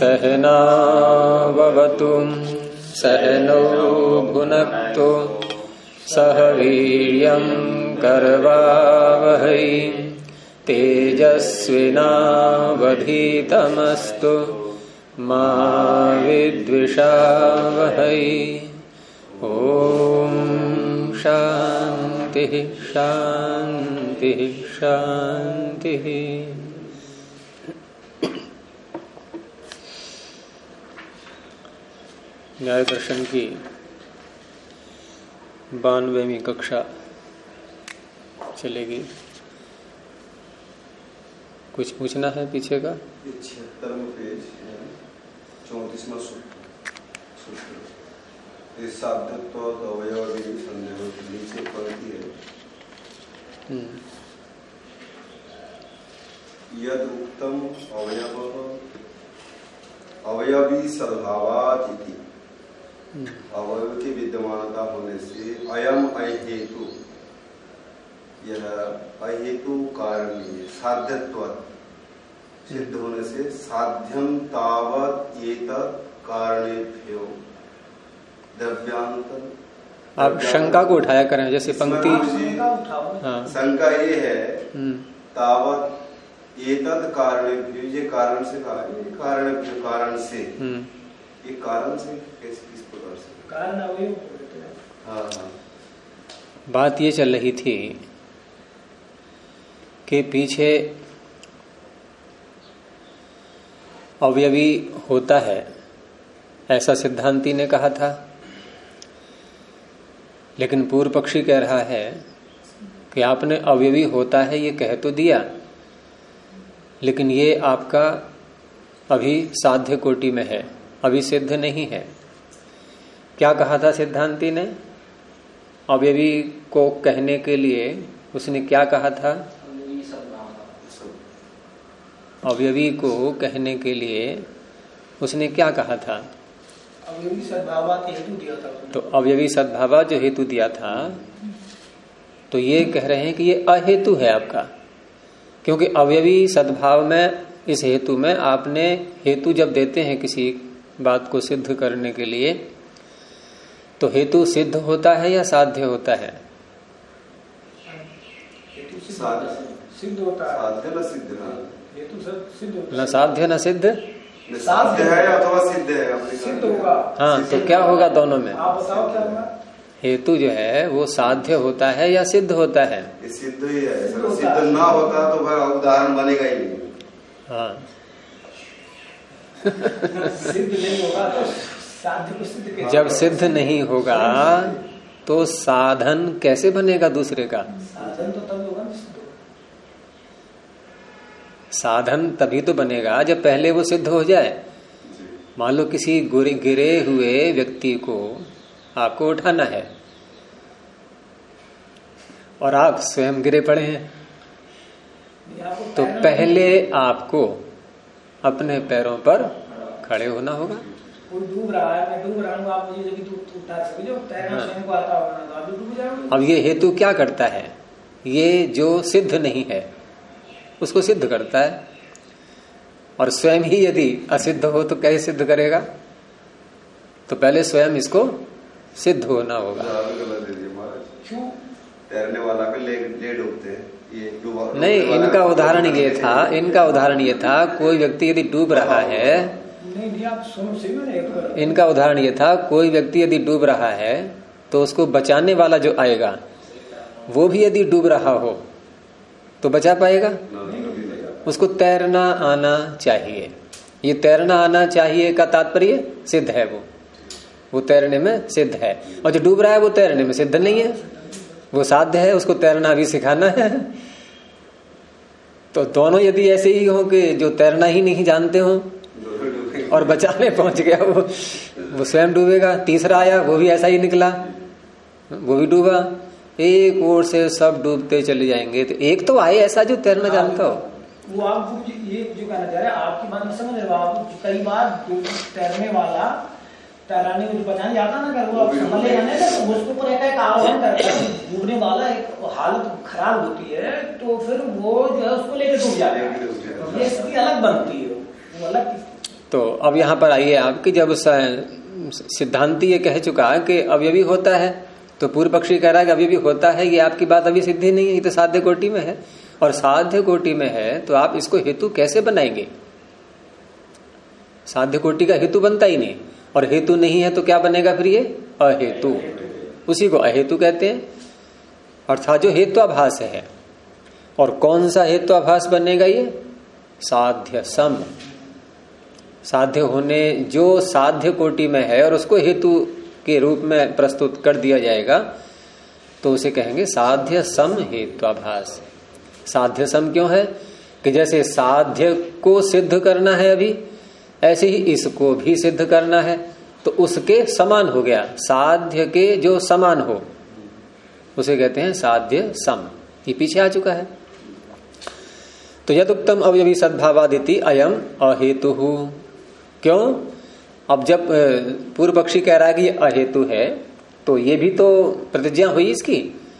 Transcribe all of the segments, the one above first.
सहनाववतु सहनौ भुनक्तु सह वीर्यं करवावहै तेजस्विनावधीतमस्तु मा विद्विषावहै। ओम शांति शांति शांति। न्याय दर्शन की 92वीं कक्षा चलेगी। कुछ पूछना है पीछे का? 76वां पेज 34वां सूत्र साध्यत्व अवयव संदेह नीचे पंक्ति है। यद उक्तम अवयवी सद्भावात् इति, अवयव की विद्यमानता होने से अयम अहेतु, यह अहेतु कारण नहीं है। साध्यत्व सिद्ध होने से साध्यम तावत एतत् कारणेभ्यो द्रव्यांतर। आप शंका को उठाया करें, जैसे पंक्ति शंका ये है तावत एतत् कारणेभ्यो, ये कारण से कहा है, कारणेभ्यो कारण से, ये कारण से कैसे किस प्रकार से कारण अवयव। हाँ, बात ये चल रही थी कि पीछे अवयवी होता है ऐसा सिद्धांती ने कहा था, लेकिन पूर्व पक्षी कह रहा है कि आपने अवयवी होता है ये कह तो दिया, लेकिन ये आपका अभी साध्य कोटि में है, अभी सिद्ध नहीं है। क्या कहा था सिद्धांती ने? अवयवी को कहने के लिए उसने क्या कहा था? अवयवी को कहने के लिए उसने क्या कहा था? अवयवी सद्भाव हेतु दिया था। तो अवयवी सद्भाव जो हेतु दिया था, तो ये कह रहे हैं कि ये अहेतु है आपका, क्योंकि अवयवी सद्भाव में, इस हेतु में आपने हेतु जब देते हैं किसी बात को सिद्ध करने के लिए, तो हेतु सिद्ध होता है या साध्य होता है? सिद्ध होता है। साध्य न सिद्ध न साध्य न सिद्ध, साध्य है अथवा सिद्ध है, सिद्ध होगा। हाँ, तो क्या होगा दोनों में? आप बताओ क्या होगा? हेतु जो है वो साध्य होता है या सिद्ध होता है? ये सिद्ध ही है। सिद्ध ना होता तो भाई उदाहरण बनेगा ही नहीं। हाँ सिद्ध नहीं होगा तो साध्य को सिद्ध कैसे? जब सिद्ध नहीं होगा तो साधन कैसे बनेगा दूसरे का? साधन तो तब होगा ना, सिद्ध होगा। साधन तभी तो बनेगा जब पहले वो सिद्ध हो जाए। मान लो किसी गिरे हुए व्यक्ति को आपको उठाना है और आप स्वयं गिरे पड़े हैं, तो पहले आपको अपने पैरों पर खड़े होना होगा। कोई डूब रहा है, मैं डूब रहा हूँ, आप मुझे जब उठा सके, जो तैरना स्वयं को आता होगा तो आप भी डूब जाओगे। अब ये हेतु क्या करता है? ये जो सिद्ध नहीं है उसको सिद्ध करता है, और स्वयं ही यदि असिद्ध हो तो कैसे सिद्ध करेगा? तो पहले स्वयं इसको सिद्ध होना होगा। तैरने वाला पे ले डूबते हैं, ये नहीं, इनका उदाहरण ये था, कोई व्यक्ति यदि डूब रहा है, इनका उदाहरण ये था, कोई व्यक्ति यदि डूब रहा है तो उसको बचाने वाला जो आएगा वो भी यदि डूब रहा हो तो बचा पाएगा? उसको तैरना आना चाहिए। ये तैरना आना चाहिए का तात्पर्य सिद्ध है, वो तैरने में सिद्ध है, और जो डूब रहा है वो तैरने में सिद्ध नहीं है, वो साध्य है, उसको तैरना भी सिखाना है। तो दोनों यदि ऐसे ही हो कि जो तैरना ही नहीं जानते हो और बचाने पहुंच गया वो स्वयं डूबेगा। तीसरा आया, वो भी ऐसा ही निकला, वो भी डूबा। एक ओर से सब डूबते चले जाएंगे, तो एक तो आए ऐसा जो तैरना जानता हो। वो आप ये जो कहना चाह रहे हैं, आपकी बात में समझ रहे हो। आप कई बार तैरने वाला तैराने को बचाने जाता ना, कर वो संभले रहने का, तो उसके ऊपर एक आरोहण करता है, डूबने वाला एक हालत खराब होती है, तो फिर वो जो है उसको लेकर डूब जाता है। ये स्थिति अलग बनती है, वो अलग। तो अब यहां पर आइए आप कि जब सिद्धांती ये कह चुका कि अवयवी होता है, तो पूर्व पक्षी कह रहा है कि अवयवी होता है, ये आपकी बात अभी सिद्धि नहीं है, ये तो साध्य कोटि में है। और साध्य कोटि में है तो आप इसको हेतु कैसे बनाएंगे? साध्य कोटि का हेतु बनता ही नहीं, और हेतु नहीं है तो क्या बनेगा फिर? ये अहेतु, उसी को अहेतु कहते हैं, अर्थात जो हेत्वाभास है। और कौन सा हेत्वाभास बनेगा? ये साध्य सम, साध्य होने जो साध्य कोटि में है और उसको हेतु के रूप में प्रस्तुत कर दिया जाएगा, तो उसे कहेंगे साध्य सम हेत्वाभास। साध्य सम क्यों है? कि जैसे साध्य को सिद्ध करना है अभी, ऐसे ही इसको भी सिद्ध करना है, तो उसके समान हो गया। साध्य के जो समान हो उसे कहते हैं साध्य सम। ये पीछे आ चुका है। तो यदुक्तम अवयवी सद्भावादिति अयम अहेतु। क्यों? अब जब पूर्व पक्षी कह रहा है कि ये अहेतु है, तो ये भी तो प्रतिज्ञा हुई इसकी,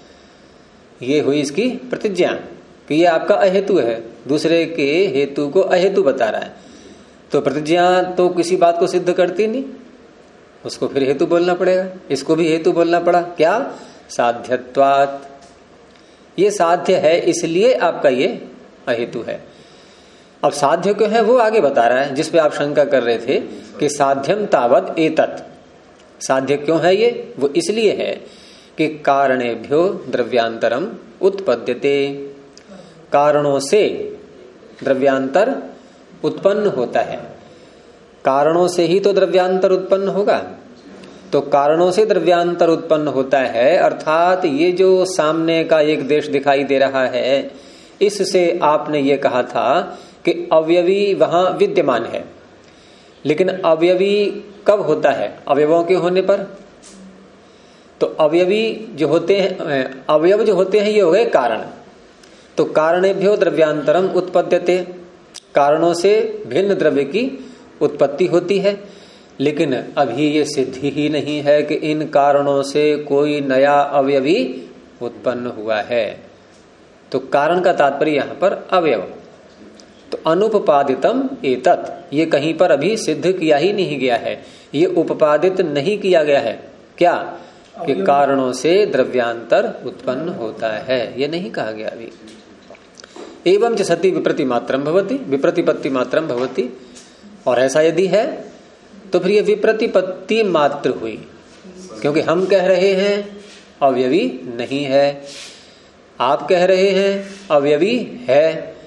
ये हुई इसकी प्रतिज्ञा कि ये आपका अहेतु है, दूसरे के हेतु को अहेतु बता रहा है। तो प्रतिज्ञा तो किसी बात को सिद्ध करती नहीं, उसको फिर हेतु बोलना पड़ेगा। इसको भी हेतु बोलना पड़ा, क्या? साध्यत्वात्। ये साध्य है इसलिए आपका ये अहेतु है। अब साध्य क्यों है वो आगे बता रहा है, जिसपे आप शंका कर रहे थे कि साध्यम तावत एतत्। साध्य क्यों है ये? वो इसलिए है कि कारणेभ्यो द्रव्यांतरम उत्पद्यते। कारणों से द्रव्यांतर उत्पन्न होता है, कारणों से ही तो द्रव्यांतर उत्पन्न होगा। तो कारणों से द्रव्यांतर उत्पन्न होता है, अर्थात ये जो सामने का एक देश दिखाई दे रहा है, इससे आपने ये कहा था कि अवयवी वहां विद्यमान है। लेकिन अवयवी कब होता है? अवयवों के होने पर। तो अवयवी जो होते हैं, अवयव जो होते हैं, ये हो गए कारण। तो कारणेभ्यो द्रव्यांतरम उत्पद्यते, कारणों से भिन्न द्रव्य की उत्पत्ति होती है। लेकिन अभी ये सिद्धि ही नहीं है कि इन कारणों से कोई नया अवयवी उत्पन्न हुआ है। तो कारण का तात्पर्य यहां पर अवयव। तो अनुपपादितम एतत्, ये कहीं पर अभी सिद्ध किया ही नहीं गया है, ये उपपादित नहीं किया गया है। क्या? कि कारणों से द्रव्यांतर उत्पन्न होता है, ये नहीं कहा गया अभी। एवं च सति विप्रति मात्रम भवति, विप्रतिपत्ति मात्रम भवति। और ऐसा यदि है तो फिर ये विप्रतिपत्ति मात्र हुई, क्योंकि हम कह रहे हैं अवयवी नहीं है, आप कह रहे हैं अवयवी है,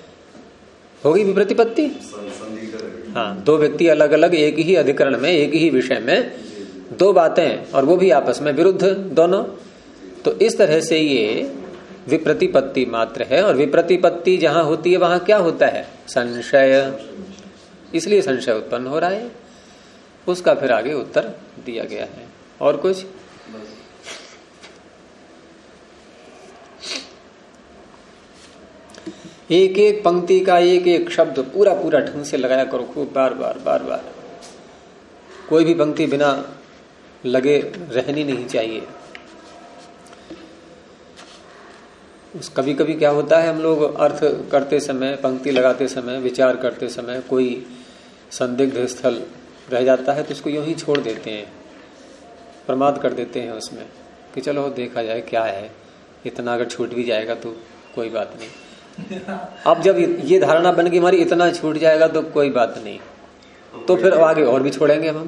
होगी विप्रतिपत्ति। हाँ, दो व्यक्ति अलग अलग एक ही अधिकरण में, एक ही विषय में दो बातें, और वो भी आपस में विरुद्ध दोनों। तो इस तरह से ये विप्रतिपत्ति मात्र है। और विप्रतिपत्ति जहां होती है वहां क्या होता है? संशय। इसलिए संशय उत्पन्न हो रहा है। उसका फिर आगे उत्तर दिया गया है। और कुछ? एक एक पंक्ति का एक एक शब्द पूरा पूरा ढंग से लगाया करो, खूब बार बार बार बार। कोई भी पंक्ति बिना लगे रहनी नहीं चाहिए। कभी कभी क्या होता है, हम लोग अर्थ करते समय, पंक्ति लगाते समय, विचार करते समय कोई संदिग्ध स्थल रह जाता है तो उसको यूं ही छोड़ देते हैं, प्रमाद कर देते हैं उसमें कि चलो देखा जाए क्या है, इतना अगर छूट भी जाएगा तो कोई बात नहीं। अब जब ये धारणा बन गई हमारी इतना छूट जाएगा तो कोई बात नहीं, तो फिर आगे और भी छोड़ेंगे हम।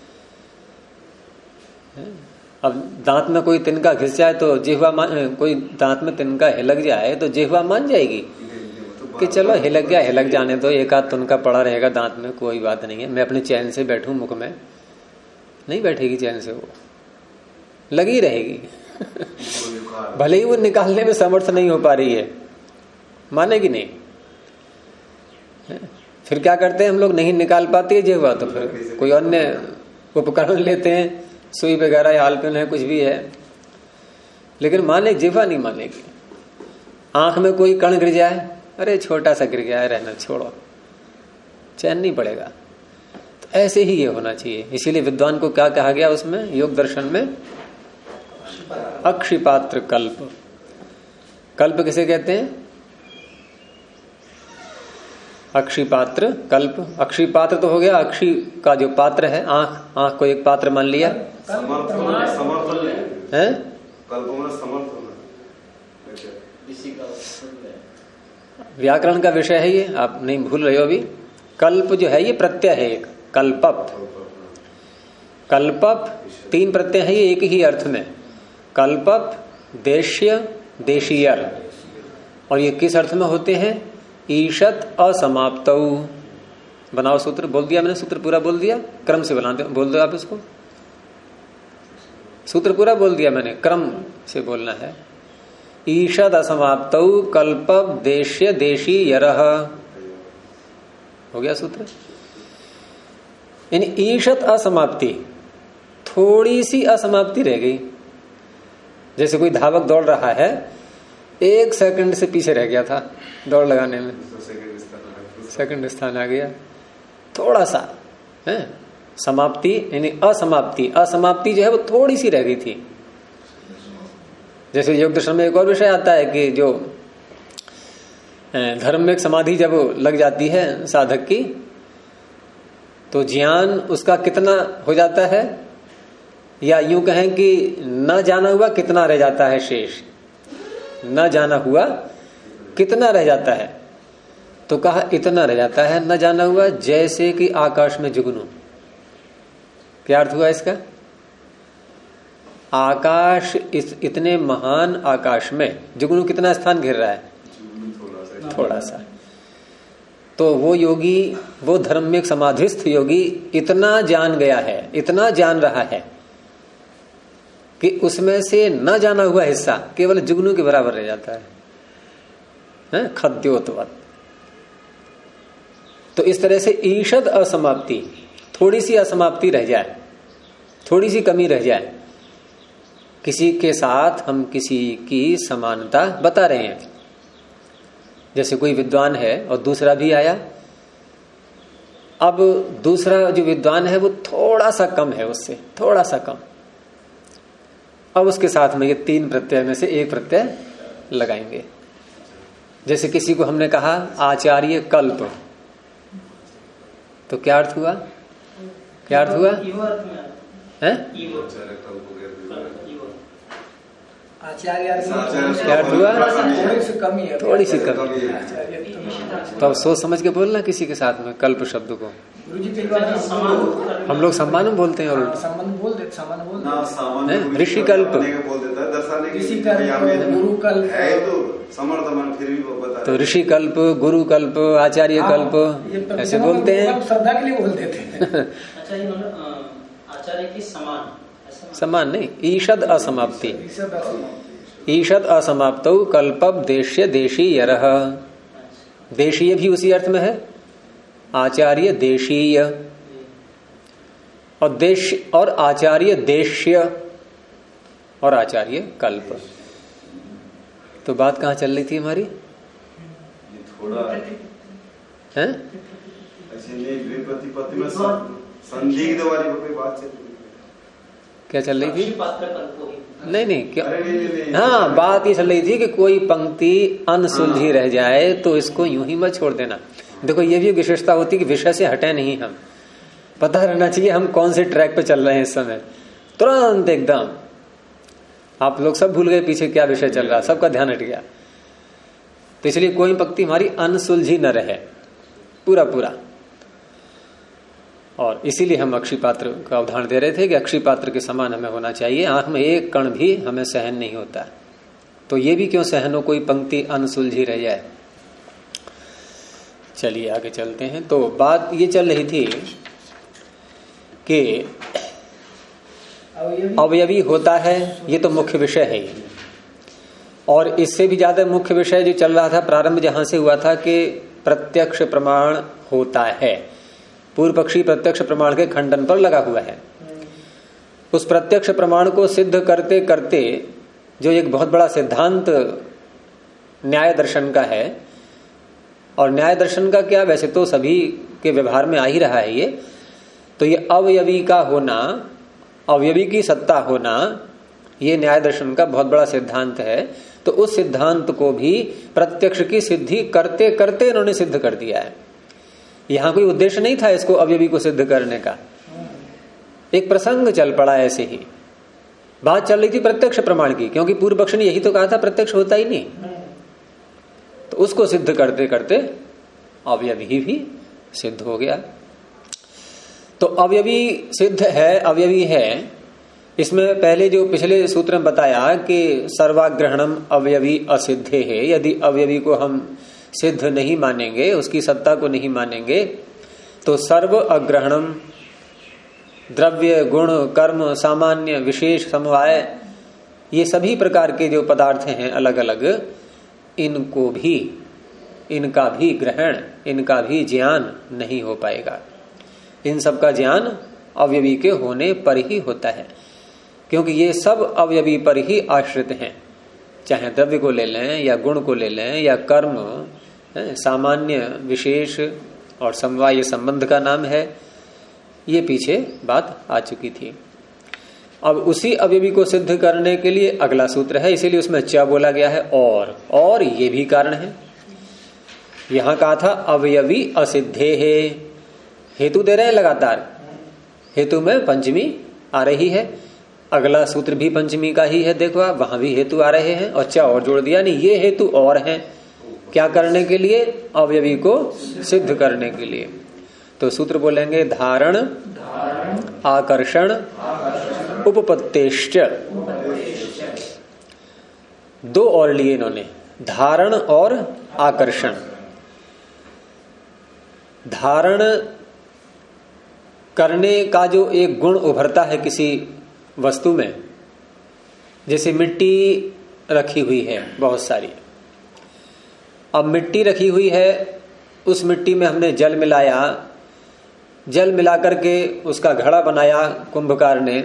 अब दांत में कोई तिनका घिस जाए तो जिह्वा कोई दांत में तिनका हिलक जाए तो जिह्वा मान जाएगी कि चलो हिलक गया, हिलक जाने दो, एक आध तिनका पड़ा रहेगा दांत में, कोई बात नहीं है, मैं अपने चैन से बैठूं मुख में। नहीं बैठेगी चैन से, वो लगी रहेगी। भले ही वो निकालने में समर्थ नहीं हो पा रही है, मानेगी नहीं। फिर क्या करते हैं हम लोग, नहीं निकाल पाती है जिह्वा तो फिर कोई अन्य उपकरण लेते हैं, सुई वगैरह या हालपिन है, कुछ भी है, लेकिन माने जिह्वा नहीं मानेगी। आंख में कोई कण गिर जाए, अरे छोटा सा गिर गया है, रहना छोड़ो, चैन नहीं पड़ेगा। तो ऐसे ही ये होना चाहिए। इसीलिए विद्वान को क्या कहा गया उसमें, योग दर्शन में, अक्षिपात्र कल्प। कल्प किसे कहते हैं? अक्षिपात्र कल्प। अक्षिपात्र तो हो गया, अक्षि का जो पात्र है, आंख, आंख को एक पात्र मान लिया है। व्याकरण का विषय है ये, आप नहीं भूल रहे हो अभी। कल्प जो है ये प्रत्यय है एक, कल्पप। कल्पप 3 प्रत्यय है ये एक ही अर्थ में, कल्पप, देश्य, देशीयर। और ये किस अर्थ में होते हैं? ईशत असमाप्तौ। बनाओ सूत्र। बोल दिया मैंने, सूत्र पूरा बोल दिया, क्रम से बोल दो आप इसको। सूत्र पूरा बोल दिया मैंने, क्रम से बोलना है। ईशद असमाप्तौ कल्पप देश्य देशी यरह। हो गया सूत्र। यानी ईशत असमाप्ति, थोड़ी सी असमाप्ति रह गई। जैसे कोई धावक दौड़ रहा है, 1 सेकंड से पीछे रह गया था दौड़ लगाने में, सेकंड स्थान आ गया, थोड़ा सा है समाप्ति, यानी असमाप्ति। असमाप्ति जो है वो थोड़ी सी रह गई थी। जैसे योग दर्शन में एक और विषय आता है कि जो धर्म में एक समाधि जब लग जाती है साधक की, तो ज्ञान उसका कितना हो जाता है, या यूं कहें कि न जाना हुआ कितना रह जाता है शेष, न जाना हुआ कितना रह जाता है। तो कहा इतना रह जाता है न जाना हुआ, जैसे कि आकाश में जुगनू। क्या अर्थ हुआ इसका? आकाश, इतने महान आकाश में जुगनू कितना स्थान घेर रहा है? थोड़ा सा। तो वो योगी, वो धर्मिक समाधिस्थ योगी इतना जान गया है, इतना जान रहा है कि उसमें से न जाना हुआ हिस्सा केवल जुगनू के बराबर रह जाता है, खद्योतवत। तो इस तरह से ईशद असमाप्ति, थोड़ी सी असमाप्ति रह जाए, थोड़ी सी कमी रह जाए। किसी के साथ हम किसी की समानता बता रहे हैं। जैसे कोई विद्वान है और दूसरा भी आया, अब दूसरा जो विद्वान है वो थोड़ा सा कम है उससे, थोड़ा सा कम। अब उसके साथ में ये 3 प्रत्यय में से एक प्रत्यय लगाएंगे। जैसे किसी को हमने कहा आचार्य कल्प, तो क्या अर्थ हुआ? क्या अर्थ हुआ? है क्या अर्थ हुआ? थोड़ी सी कमी। तो अब सोच समझ के बोलना किसी के साथ में कल्प शब्द को। हम लोग सम्मान में बोलते हैं, और ऋषि कल्प, तो ऋषि कल्प, गुरु कल्प, आचार्य कल्प ऐसे बोलते हैं। श्रद्धा के लिए बोलते थे। आचार्य की समान नहीं, ईशद असमाप्ति। ईशद असमाप्तौ कल्पप देश्य देशी यरह। देशीय भी उसी अर्थ में है, आचार्य देशीय, और देश और आचार्य देश्य, और आचार्य कल्प। तो बात कहाँ चल रही थी हमारी? थोड़ा है संदिग्ध वाली कोई बात चल रही, क्या चल रही थी? नहीं क्या, हाँ बात ये चल रही थी कि कोई पंक्ति अनसुलझी रह जाए तो इसको यूं ही मत छोड़ देना। देखो ये भी विशेषता होती है कि विषय से हटे नहीं, हम पता रहना चाहिए हम कौन से ट्रैक पे चल रहे हैं इस समय। तुरंत एकदम आप लोग सब भूल गए पीछे क्या विषय चल रहा, सबका ध्यान हट गया। तो इसलिए कोई पंक्ति हमारी अनसुलझी न रहे पूरा पूरा। और इसीलिए हम अक्षिपात्र का उदाहरण दे रहे थे कि अक्षिपात्र के समान हमें होना चाहिए, आंख में एक कण भी हमें सहन नहीं होता। तो ये भी क्यों सहन हो कोई पंक्ति अनसुलझी रह जाए। चलिए आगे चलते हैं। तो बात ये चल रही थी कि अवयवी होता है, ये तो मुख्य विषय है। और इससे भी ज्यादा मुख्य विषय जो चल रहा था प्रारंभ जहां से हुआ था कि प्रत्यक्ष प्रमाण होता है। पूर्व पक्षी प्रत्यक्ष प्रमाण के खंडन पर लगा हुआ है। उस प्रत्यक्ष प्रमाण को सिद्ध करते करते जो एक बहुत बड़ा सिद्धांत न्याय दर्शन का है, और न्याय दर्शन का क्या, वैसे तो सभी के व्यवहार में आ ही रहा है ये, तो ये अवयवी का होना, अवयवी की सत्ता होना, ये न्याय दर्शन का बहुत बड़ा सिद्धांत है। तो उस सिद्धांत को भी प्रत्यक्ष की सिद्धि करते करते इन्होंने सिद्ध कर दिया है। यहां कोई उद्देश्य नहीं था इसको अवयवी को सिद्ध करने का, एक प्रसंग चल पड़ा ऐसे ही। बात चल रही थी प्रत्यक्ष प्रमाण की, क्योंकि पूर्व पक्ष ने यही तो कहा था प्रत्यक्ष होता ही नहीं, तो उसको सिद्ध करते करते अवयवी भी सिद्ध हो गया। तो अवयवी सिद्ध है, अवयवी है। इसमें पहले जो पिछले सूत्र में बताया कि सर्वाग्रहणम अवयवी असिद्धे है, यदि अवयवी को हम सिद्ध नहीं मानेंगे, उसकी सत्ता को नहीं मानेंगे, तो सर्व अग्रहणम द्रव्य गुण कर्म सामान्य विशेष समवाय, ये सभी प्रकार के जो पदार्थ हैं अलग अलग, इनको भी, इनका भी ग्रहण, इनका भी ज्ञान नहीं हो पाएगा। इन सब का ज्ञान अवयवी के होने पर ही होता है, क्योंकि ये सब अवयवी पर ही आश्रित हैं। चाहे द्रव्य को ले लें या गुण को ले लें या कर्म, सामान्य विशेष और समवाय संबंध का नाम है। ये पीछे बात आ चुकी थी। अब उसी अवयवी को सिद्ध करने के लिए अगला सूत्र है, इसीलिए उसमें च बोला गया है। और ये भी कारण है। यहां कहा था अवयवी असिद्धे है, हेतु दे रहे हैं लगातार, हेतु में पंचमी आ रही है। अगला सूत्र भी पंचमी का ही है, देखो आप, वहां भी हेतु आ रहे हैं और च और जोड़ दिया। नहीं, ये हेतु और हैं, क्या करने के लिए? अवयवी को सिद्ध करने के लिए। तो सूत्र बोलेंगे धारण आकर्षण उपपत्तेश्च, दो और लिए इन्होंने, धारण और आकर्षण। धारण करने का जो एक गुण उभरता है किसी वस्तु में, जैसे मिट्टी रखी हुई है बहुत सारी, अब मिट्टी रखी हुई है, उस मिट्टी में हमने जल मिलाया, जल मिला करके उसका घड़ा बनाया कुंभकार ने,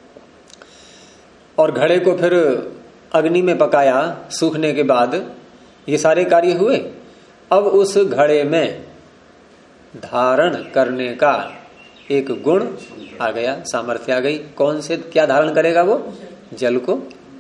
और घड़े को फिर अग्नि में पकाया सूखने के बाद, ये सारे कार्य हुए। अब उस घड़े में धारण करने का एक गुण आ गया, सामर्थ्य आ गई। कौन से, क्या धारण करेगा वो? जल को।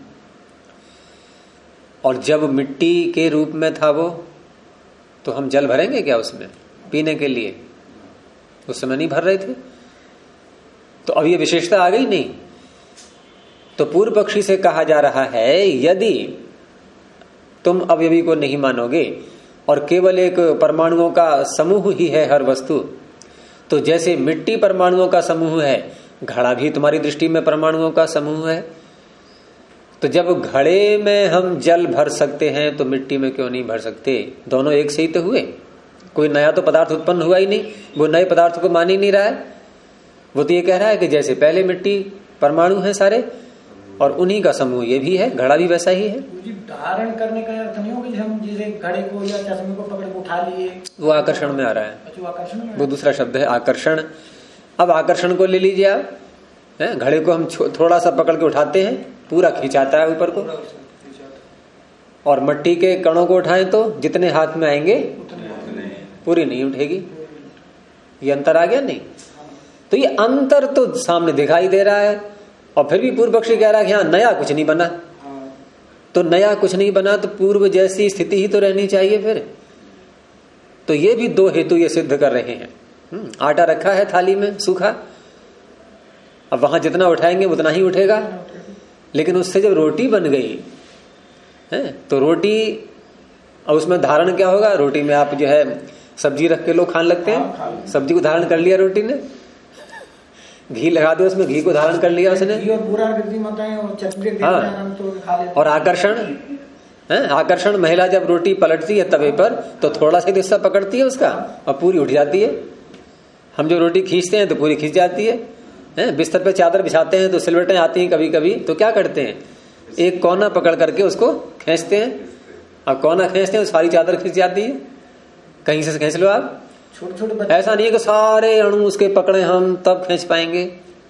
और जब मिट्टी के रूप में था वो, तो हम जल भरेंगे क्या उसमें पीने के लिए? उस समय नहीं भर रहे थे। तो अब ये विशेषता आ गई नहीं। तो पूर्व पक्षी से कहा जा रहा है, यदि तुम अवयवी को नहीं मानोगे और केवल एक परमाणुओं का समूह ही है हर वस्तु, तो जैसे मिट्टी परमाणुओं का समूह है, घड़ा भी तुम्हारी दृष्टि में परमाणुओं का समूह है। तो जब घड़े में हम जल भर सकते हैं तो मिट्टी में क्यों नहीं भर सकते? दोनों एक से ही तो हुए, कोई नया तो पदार्थ उत्पन्न हुआ ही नहीं। वो नए पदार्थ को मान ही नहीं रहा है, वो तो ये कह रहा है कि जैसे पहले मिट्टी परमाणु है सारे, और उन्हीं का समूह ये भी है, घड़ा भी वैसा ही है। धारण करने का अर्थ नहीं होगा हम जैसे घड़े को या चश्मे को पकड़ के उठा लिए, वो आकर्षण में आ रहा है। अच्छा, आकर्षण में, वो दूसरा शब्द है आकर्षण। अब आकर्षण को ले लीजिए आप, घड़े को हम थोड़ा सा पकड़ के उठाते हैं, पूरा खिंचाता है ऊपर को, और मिट्टी के कणों को उठाएं तो जितने हाथ में आएंगे पूरी नहीं उठेगी। ये अंतर आ गया नहीं? तो ये अंतर तो सामने दिखाई दे रहा है, और फिर भी पूर्व पक्षी कह रहा है कि हाँ नया कुछ नहीं बना। तो नया कुछ नहीं बना तो पूर्व जैसी स्थिति ही तो रहनी चाहिए फिर। तो ये भी दो हेतु ये सिद्ध कर रहे हैं। आटा रखा है थाली में सूखा, अब वहां जितना उठाएंगे उतना ही उठेगा, लेकिन उससे जब रोटी बन गई है तो रोटी, और उसमें धारण क्या होगा? रोटी में आप जो है सब्जी रख के लोग खाने लगते हैं, सब्जी को धारण कर लिया रोटी ने, घी लगा दिया उसमें, घी को धारण कर लिया उसने। हाँ, और आकर्षण है, आकर्षण महिला जब रोटी पलटती है तवे पर तो थोड़ा सा हिस्सा पकड़ती है उसका और पूरी उठ जाती है। हम जो रोटी खींचते हैं तो पूरी खींच जाती है। बिस्तर पे चादर बिछाते हैं तो सिलवटें आती हैं कभी कभी, तो क्या करते हैं? एक कोना पकड़ करके उसको खींचते हैं, अब कोना खींचते हैं सारी चादर खींच जाती है। कहीं से खींच लो आप, छोटे ऐसा नहीं है कि सारे अणु उसके पकड़े हम तब खींच पाएंगे।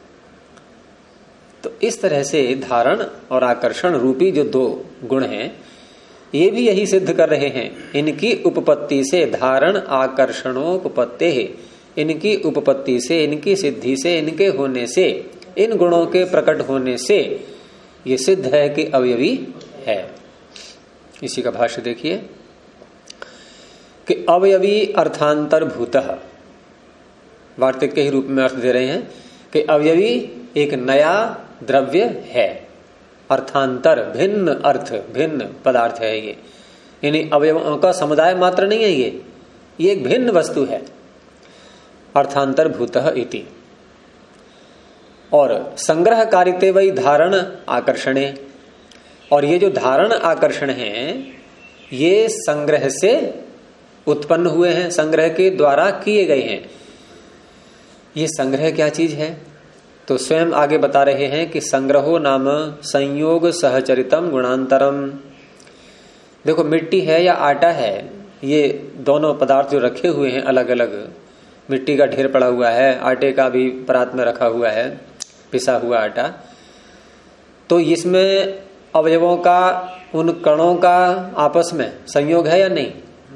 तो इस तरह से धारण और आकर्षण रूपी जो दो गुण हैं, ये भी यही सिद्ध कर रहे हैं। इनकी उपपत्ति से, धारण आकर्षणोपपत्ते है, इनकी उपपत्ति से, इनकी सिद्धि से, इनके होने से, इन गुणों के प्रकट होने से ये सिद्ध है कि अवयवी है। इसी का भाष्य देखिए कि अवयवी अर्थांतरभूतः, वार्तिक के ही रूप में अर्थ दे रहे हैं कि अवयवी एक नया द्रव्य है, अर्थांतर, भिन्न अर्थ, भिन्न पदार्थ है ये। यानी अवयवों का समुदाय मात्र नहीं है ये एक भिन्न वस्तु है, अर्थांतर भूतः इति। और संग्रह कारिते वही धारण आकर्षणे, और ये जो धारण आकर्षण है ये संग्रह से उत्पन्न हुए हैं, संग्रह के द्वारा किए गए हैं। ये संग्रह क्या चीज है? तो स्वयं आगे बता रहे हैं कि संग्रहो नाम संयोग सहचरितम गुणांतरम। देखो मिट्टी है या आटा है, ये दोनों पदार्थ जो रखे हुए हैं अलग अलग, मिट्टी का ढेर पड़ा हुआ है, आटे का भी परात में रखा हुआ है, पिसा हुआ आटा, तो इसमें अवयवों का, उन कणों का आपस में संयोग है या नहीं?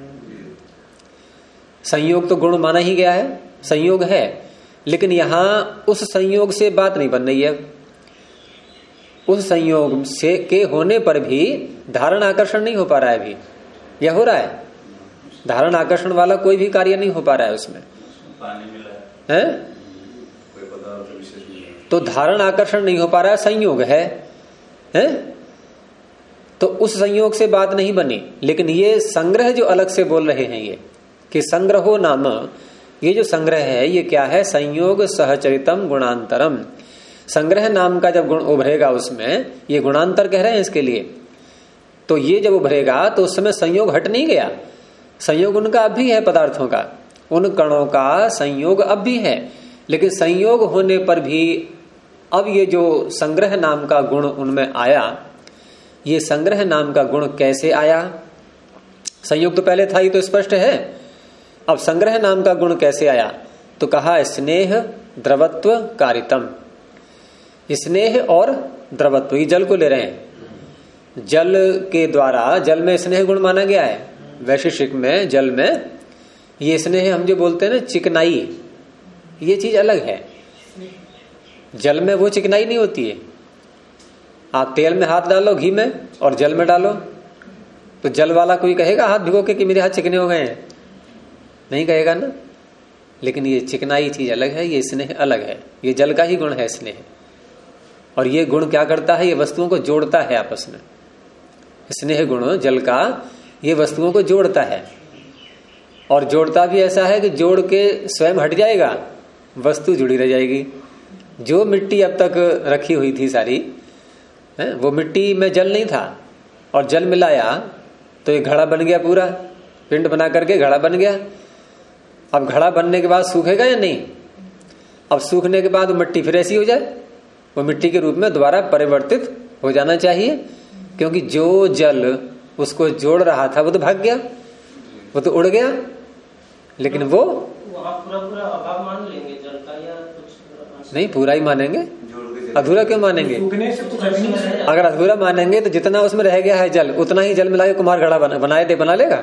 संयोग तो गुण माना ही गया है, संयोग है, लेकिन यहां उस संयोग से बात नहीं बन रही है। उस संयोग से के होने पर भी धारण आकर्षण नहीं हो पा रहा है अभी, यह हो रहा है? धारण आकर्षण वाला कोई भी कार्य नहीं हो पा रहा है उसमें, पानी मिला है? कोई पदार्थ विशेष नहीं है, तो धारण आकर्षण नहीं हो पा रहा है, संयोग है? तो उस संयोग से बात नहीं बनी। लेकिन ये संग्रह जो अलग से बोल रहे हैं ये कि संग्रहो नाम, ये जो संग्रह है ये क्या है? संयोग सहचरितम गुणांतरम। संग्रह नाम का जब गुण उभरेगा उसमें, ये गुणांतर कह रहे हैं इसके लिए, तो ये जब उभरेगा तो उस समय संयोग हट नहीं गया, संयोग उनका अब भी है, पदार्थों का, उन कणों का संयोग अब भी है। लेकिन संयोग होने पर भी अब ये जो संग्रह नाम का गुण उनमें आया, ये संग्रह नाम का गुण कैसे आया? संयोग तो पहले था, ये तो स्पष्ट है। अब संग्रह नाम का गुण कैसे आया? तो कहा स्नेह द्रवत्व कारितम। स्नेह और द्रवत्व, ये जल को ले रहे हैं, जल के द्वारा, जल में स्नेह गुण माना गया है। वैशेषिक में जल में ये स्नेह हम जो बोलते हैं ना चिकनाई, ये चीज अलग है। जल में वो चिकनाई नहीं होती है। आप तेल में हाथ डालो, घी में, और जल में डालो, तो जल वाला कोई कहेगा हाथ भिगो के कि मेरे हाथ चिकने हो गए हैं? नहीं कहेगा ना। लेकिन ये चिकनाई चीज अलग है, ये स्नेह अलग है, ये जल का ही गुण है स्नेह। और ये गुण क्या करता है? ये वस्तुओं को जोड़ता है आपस में। स्नेह गुण जल का ये वस्तुओं को जोड़ता है, और जोड़ता भी ऐसा है कि जोड़ के स्वयं हट जाएगा, वस्तु जुड़ी रह जाएगी। जो मिट्टी अब तक रखी हुई थी सारी, वो मिट्टी में जल नहीं था, और जल मिलाया तो ये घड़ा बन गया, पूरा पिंड बना करके घड़ा बन गया। अब घड़ा बनने के बाद सूखेगा या नहीं? अब सूखने के बाद मिट्टी फिर ऐसी हो जाए, वो मिट्टी के रूप में दोबारा परिवर्तित हो जाना चाहिए, क्योंकि जो जल उसको जोड़ रहा था वो तो भाग गया, वो तो उड़ गया। लेकिन वो वहाँ पूरा अभाव मान लेंगे जल का, या कुछ नहीं, पूरा ही मानेंगे। अधूरा क्यों मानेंगे? अगर अधूरा मानेंगे तो जितना उसमें रह गया है जल, उतना ही जल मिला के कुम्हार घड़ा बना लेगा।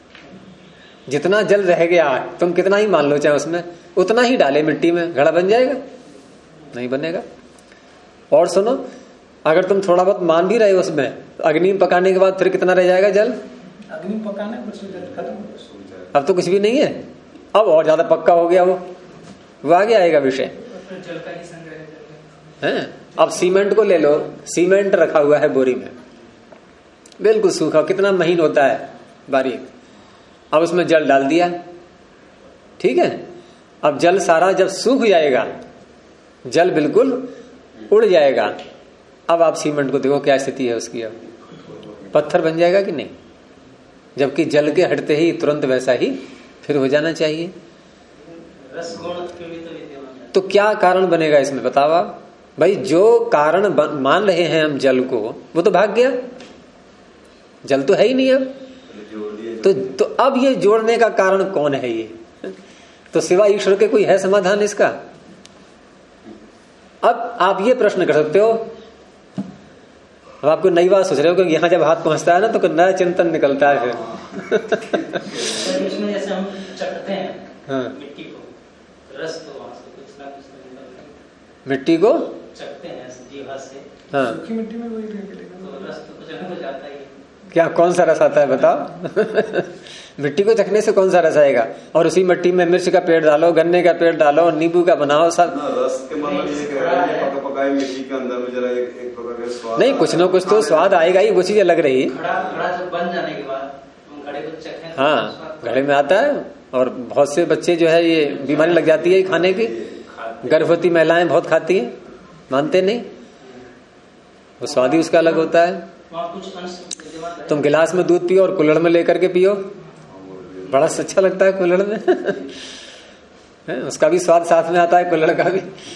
जितना जल रह गया तुम कितना ही मान लो चाहे उसमें, उतना ही डाले मिट्टी में, घड़ा बन जाएगा? नहीं बनेगा। और सुनो, अगर तुम थोड़ा बहुत मान भी रहे उसमें, अग्नि पकाने के बाद फिर कितना रह जाएगा जल? अग्नि पकाने खत्म, अब तो कुछ भी नहीं है, अब और ज्यादा पक्का हो गया वो आगे आएगा विषय जल का ही संग्रह है। अब सीमेंट को ले लो, सीमेंट रखा हुआ है बोरी में, बिल्कुल सूखा, कितना महीन होता है, बारीक। अब उसमें जल डाल दिया, ठीक है। अब जल सारा जब सूख जाएगा, जल बिल्कुल उड़ जाएगा। अब आप सीमेंट को देखो क्या स्थिति है उसकी, अब पत्थर बन जाएगा कि नहीं? जबकि जल के हटते ही तुरंत वैसा ही फिर हो जाना चाहिए। तो क्या कारण बनेगा इसमें, बताओ आप भाई। जो कारण मान रहे हैं हम जल को, वो तो भाग गया, जल तो है ही नहीं अब। तो अब ये जोड़ने का कारण कौन है? ये तो सिवाय ईश्वर के कोई है समाधान इसका? अब आप ये प्रश्न कर सकते हो, अब आपको नई बात सोच रहे हो, क्योंकि यहां जब हाथ पहुंचता है ना तो नया चिंतन निकलता है फिर। इसमें जैसे हम चखते हैं हाँ। मिट्टी को, रस तो वहां से कुछ ना कुछ निकलता है। मिट्टी को चखते हैं जीवा से, हाँ, सूखी मिट्टी में वही तो रस तो कुछ ना कुछ आता ही है। क्या कौन सा रस आता है बताओ? मिट्टी को चखने से कौन सा रस आएगा? और उसी मिट्टी में मिर्च का पेड़ डालो, गन्ने का पेड़ डालो, नींबू का बनाओ, सब रस के मतलब ये कह रहा है कि पकाई मिट्टी के अंदर में जरा एक प्रकार का स्वाद नहीं, कुछ ना कुछ तो स्वाद आएगा ही, वो चीजें लग रही। घड़ा जब बन जाने के बाद घड़े को चखें, हाँ, घड़े में आता है। और बहुत से बच्चे जो है ये बीमारी लग जाती है खाने की, गर्भवती महिलाएं बहुत खाती हैं, मानते नहीं, वो स्वाद ही उसका अलग होता है। तुम गिलास में दूध पियो और कुल्हड़ में लेकर के पियो, बड़ा अच्छा लगता है कुल्हड़ में उसका भी स्वाद साथ में आता है, कुल्हड़ का भी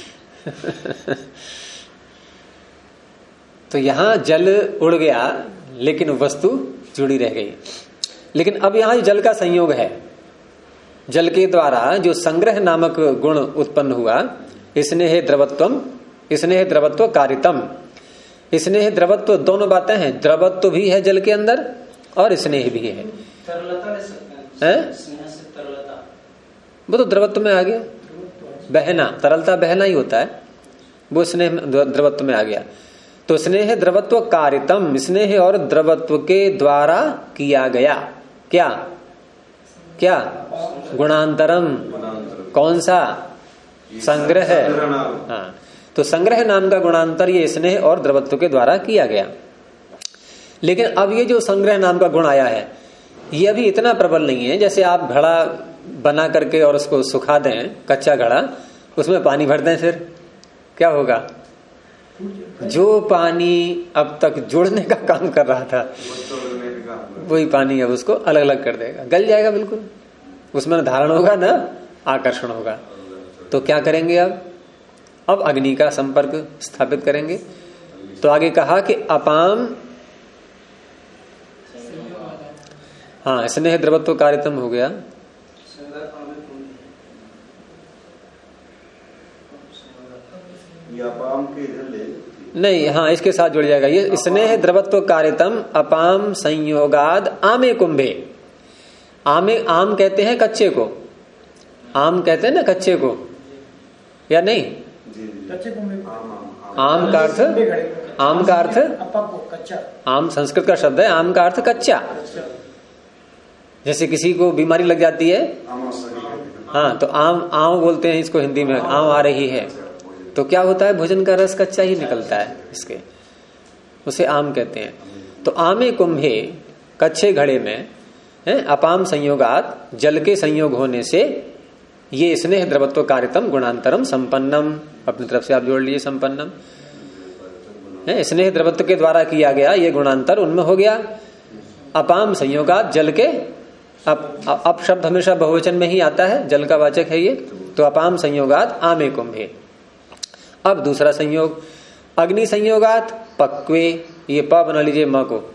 तो यहां जल उड़ गया लेकिन वस्तु जुड़ी रह गई। लेकिन अब यहां जल का संयोग है, जल के द्वारा जो संग्रह नामक गुण उत्पन्न हुआ, स्नेह द्रवत्वम, स्नेह द्रवत्व कारितम। स्नेह द्रवत्व दोनों बातें हैं, द्रवत्व भी है जल के अंदर और स्नेह भी है। तरलता ले सकते हैं, स्नेह से तरलता, वो तो द्रवत्व में आ गया, बहना, तरलता बहना ही होता है, वो स्नेह द्रवत्व में आ गया। तो स्नेह द्रवत्व कारितम, स्नेह और द्रवत्व के द्वारा किया गया क्या क्या गुणांतरम, कौन सा? संग्रह। हाँ, तो संग्रह नाम का गुणांतर ये स्नेह और द्रवत्व के द्वारा किया गया। लेकिन अब ये जो संग्रह नाम का गुण आया है, ये अभी इतना प्रबल नहीं है। जैसे आप घड़ा बना करके और उसको सुखा दें, कच्चा घड़ा, उसमें पानी भर दें, फिर क्या होगा? जो पानी अब तक जोड़ने का काम कर रहा था, वही पानी अब उसको अलग अलग कर देगा, गल जाएगा बिल्कुल, उसमें धारण होगा ना आकर्षण होगा। तो क्या करेंगे अब अग्नि का संपर्क स्थापित करेंगे। तो आगे कहा कि अपाम, हाँ, स्नेह द्रवत्व कारितम हो गया। अपाम के इधर ले नहीं, हाँ, इसके साथ जुड़ जाएगा ये। स्नेह द्रवत्व कारितम अपाम संयोगाद आमे कुंभे। आमे, आम कहते हैं कच्चे को, आम कहते हैं ना कच्चे को, या नहीं? आम का अर्थ, आम का अर्थ कच्चा, आम संस्कृत का शब्द है, आम का अर्थ कच्चा। जैसे किसी को बीमारी लग जाती है, हाँ, तो आम, आम बोलते हैं इसको हिंदी में, आम आ रही है, तो क्या होता है? भोजन का रस कच्चा ही निकलता है इसके, उसे आम कहते हैं। तो आमे कुंभे, कच्चे घड़े में, अपाम संयोगात, जल के संयोग होने से ये स्नेह द्रवत्व कारितम गुणांतरम संपन्नम, अपनी तरफ से आप जोड़ लीजिए संपन्नम, स्नेह द्रवत्व के द्वारा किया गया ये गुणांतर उनमें हो गया। अपाम संयोगात, जल के, अब शब्द हमेशा बहुवचन में ही आता है, जल का वाचक है ये, तो अपाम संयोगात आमे कुंभे। अब दूसरा संयोग अग्नि संयोगात पक्वे, ये प बना लीजिए, म को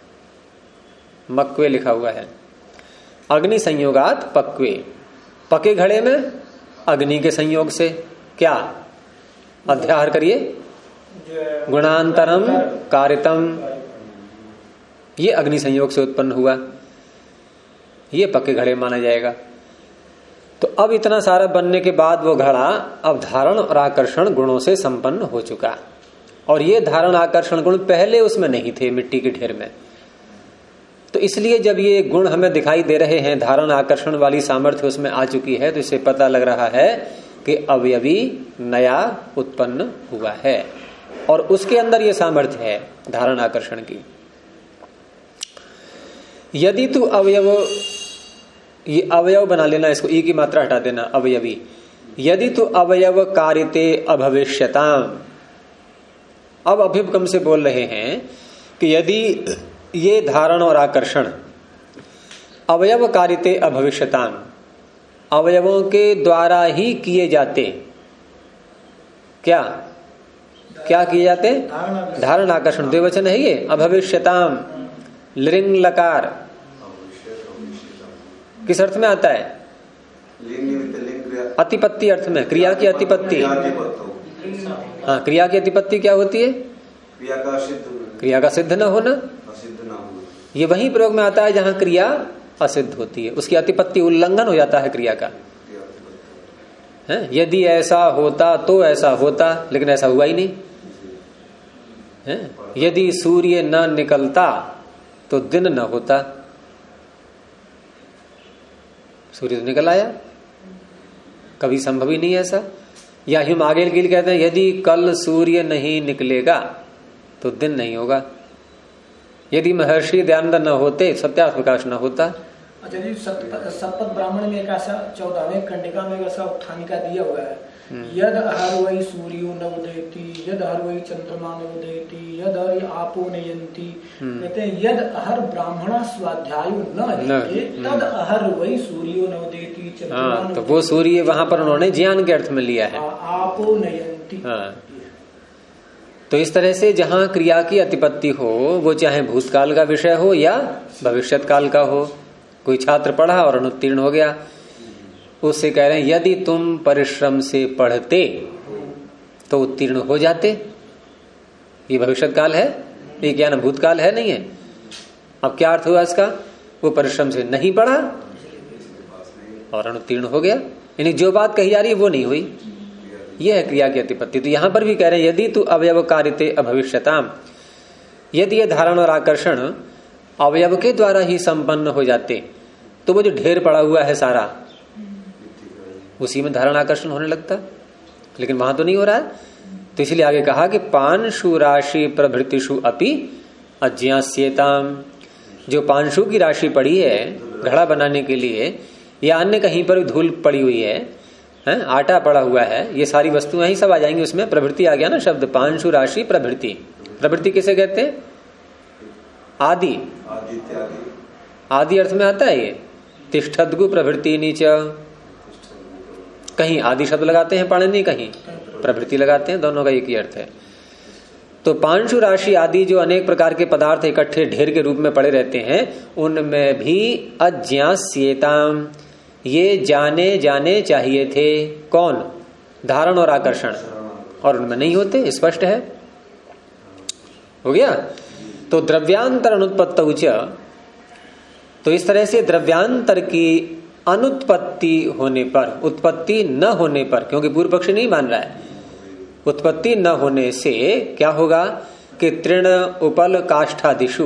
मक्वे लिखा हुआ है। अग्नि संयोगात पक्वे, पके घड़े में अग्नि के संयोग से क्या? अध्याहार करिए, गुणांतरम कारितम, ये अग्नि संयोग से उत्पन्न हुआ, ये पके घड़े माना जाएगा। तो अब इतना सारा बनने के बाद वो घड़ा अब धारण और आकर्षण गुणों से संपन्न हो चुका, और ये धारण आकर्षण गुण पहले उसमें नहीं थे मिट्टी के ढेर में। तो इसलिए जब ये गुण हमें दिखाई दे रहे हैं, धारण आकर्षण वाली सामर्थ्य उसमें आ चुकी है, तो इससे पता लग रहा है कि अवयवी नया उत्पन्न हुआ है और उसके अंदर ये सामर्थ्य है धारण आकर्षण की। यदि तू अवयव, ये अवयव बना लेना, इसको ई की मात्रा हटा देना, अवयवी। यदि तू अवयव कारिते अभविष्यताम, अब अभिपगम से बोल रहे हैं कि यदि ये धारण और आकर्षण अवयव कारिते अभविष्यताम, अवयवों के द्वारा ही किए जाते, क्या क्या किए जाते? धारण आकर्षण, द्विवचन है ये, अभविष्यताम, लिंग लकार, किस अर्थ में आता है? अतिपत्ति अर्थ में, क्रिया की अतिपत्ति। हाँ, क्रिया की अतिपत्ति क्या होती है? क्रिया का सिद्ध न होना। ये वही प्रयोग में आता है जहां क्रिया असिद्ध होती है, उसकी अतिपत्ति, उल्लंघन हो जाता है क्रिया का। है, यदि ऐसा होता तो ऐसा होता, लेकिन ऐसा हुआ ही नहीं है। यदि सूर्य न निकलता तो दिन न होता, सूर्य तो निकल आया, कभी संभव ही नहीं है ऐसा। या हम आगे के लिए कहते हैं यदि कल सूर्य नहीं निकलेगा तो दिन नहीं होगा। यदि महर्षि दयानंद न होते, सत्यार्थ प्रकाश न होता। अच्छा जी, सतपथ ब्राह्मण में एक ऐसा 14वें कंडिका में ऐसा उठाने का दिया हुआ है, यद हर वही सूर्यो न उदयति, यद हर वही चंद्रमा न उदयति, यद हर आपो नयंती। कहते हैं यद हर ब्राह्मणा स्वाध्यायो न लिखे तद हर वही सूर्यो न उदयति चंद्रमा। तो वो सूर्य वहां पर उन्होंने ज्ञान के अर्थ में लिया है, आपो नयंती। तो इस तरह से जहां क्रिया की अतिपत्ति हो, वो चाहे भूतकाल का विषय हो या भविष्यत काल का हो। कोई छात्र पढ़ा और अनुत्तीर्ण हो गया, उससे कह रहे हैं यदि तुम परिश्रम से पढ़ते तो उत्तीर्ण हो जाते। ये भविष्यत काल है, ये ज्ञान भूतकाल है, नहीं है। अब क्या अर्थ हुआ इसका? वो परिश्रम से नहीं पढ़ा और अनुत्तीर्ण हो गया, यानी जो बात कही जा रही है वो नहीं हुई। यह है क्रिया की अतिपत्ति। तो यहां पर भी कह रहे हैं यदि तू अवयव कारिते अभविष्यताम, यदि ये धारण और आकर्षण अवयव के द्वारा ही संपन्न हो जाते तो वो जो ढेर पड़ा हुआ है सारा, उसी में धारण आकर्षण होने लगता, लेकिन वहां तो नहीं हो रहा है। तो इसलिए आगे कहा कि पांशु राशि प्रभृतिषु अपि अज्ञास्यताम, जो पांशु की राशि पड़ी है घड़ा बनाने के लिए या अन्य कहीं पर धूल पड़ी हुई है, आटा पड़ा हुआ है, ये सारी वस्तुएं ही सब आ जाएंगी उसमें। प्रभृति आ गया ना शब्द, पांशु राशि प्रभृति। प्रभृति किसे कहते हैं? आदि, आदि अर्थ में आता है ये। तिष्ठद्गु प्रभृति नीच, कहीं आदि शब्द लगाते हैं पाणिनि, कहीं प्रभृति लगाते हैं, दोनों का एक ही अर्थ है। तो पांशु राशि आदि जो अनेक प्रकार के पदार्थ इकट्ठे ढेर के रूप में पड़े रहते हैं, उनमें भी अज्ञास्यताम, ये जाने जाने चाहिए थे। कौन? धारण और आकर्षण, और उनमें नहीं होते, स्पष्ट है। हो गया। तो द्रव्यांतर अनुत्पत्त उच्च, तो इस तरह से द्रव्यांतर की अनुत्पत्ति होने पर, उत्पत्ति न होने पर, क्योंकि पूर्व पक्ष नहीं मान रहा है, उत्पत्ति न होने से क्या होगा कि तृण उपल काष्ठादिषु,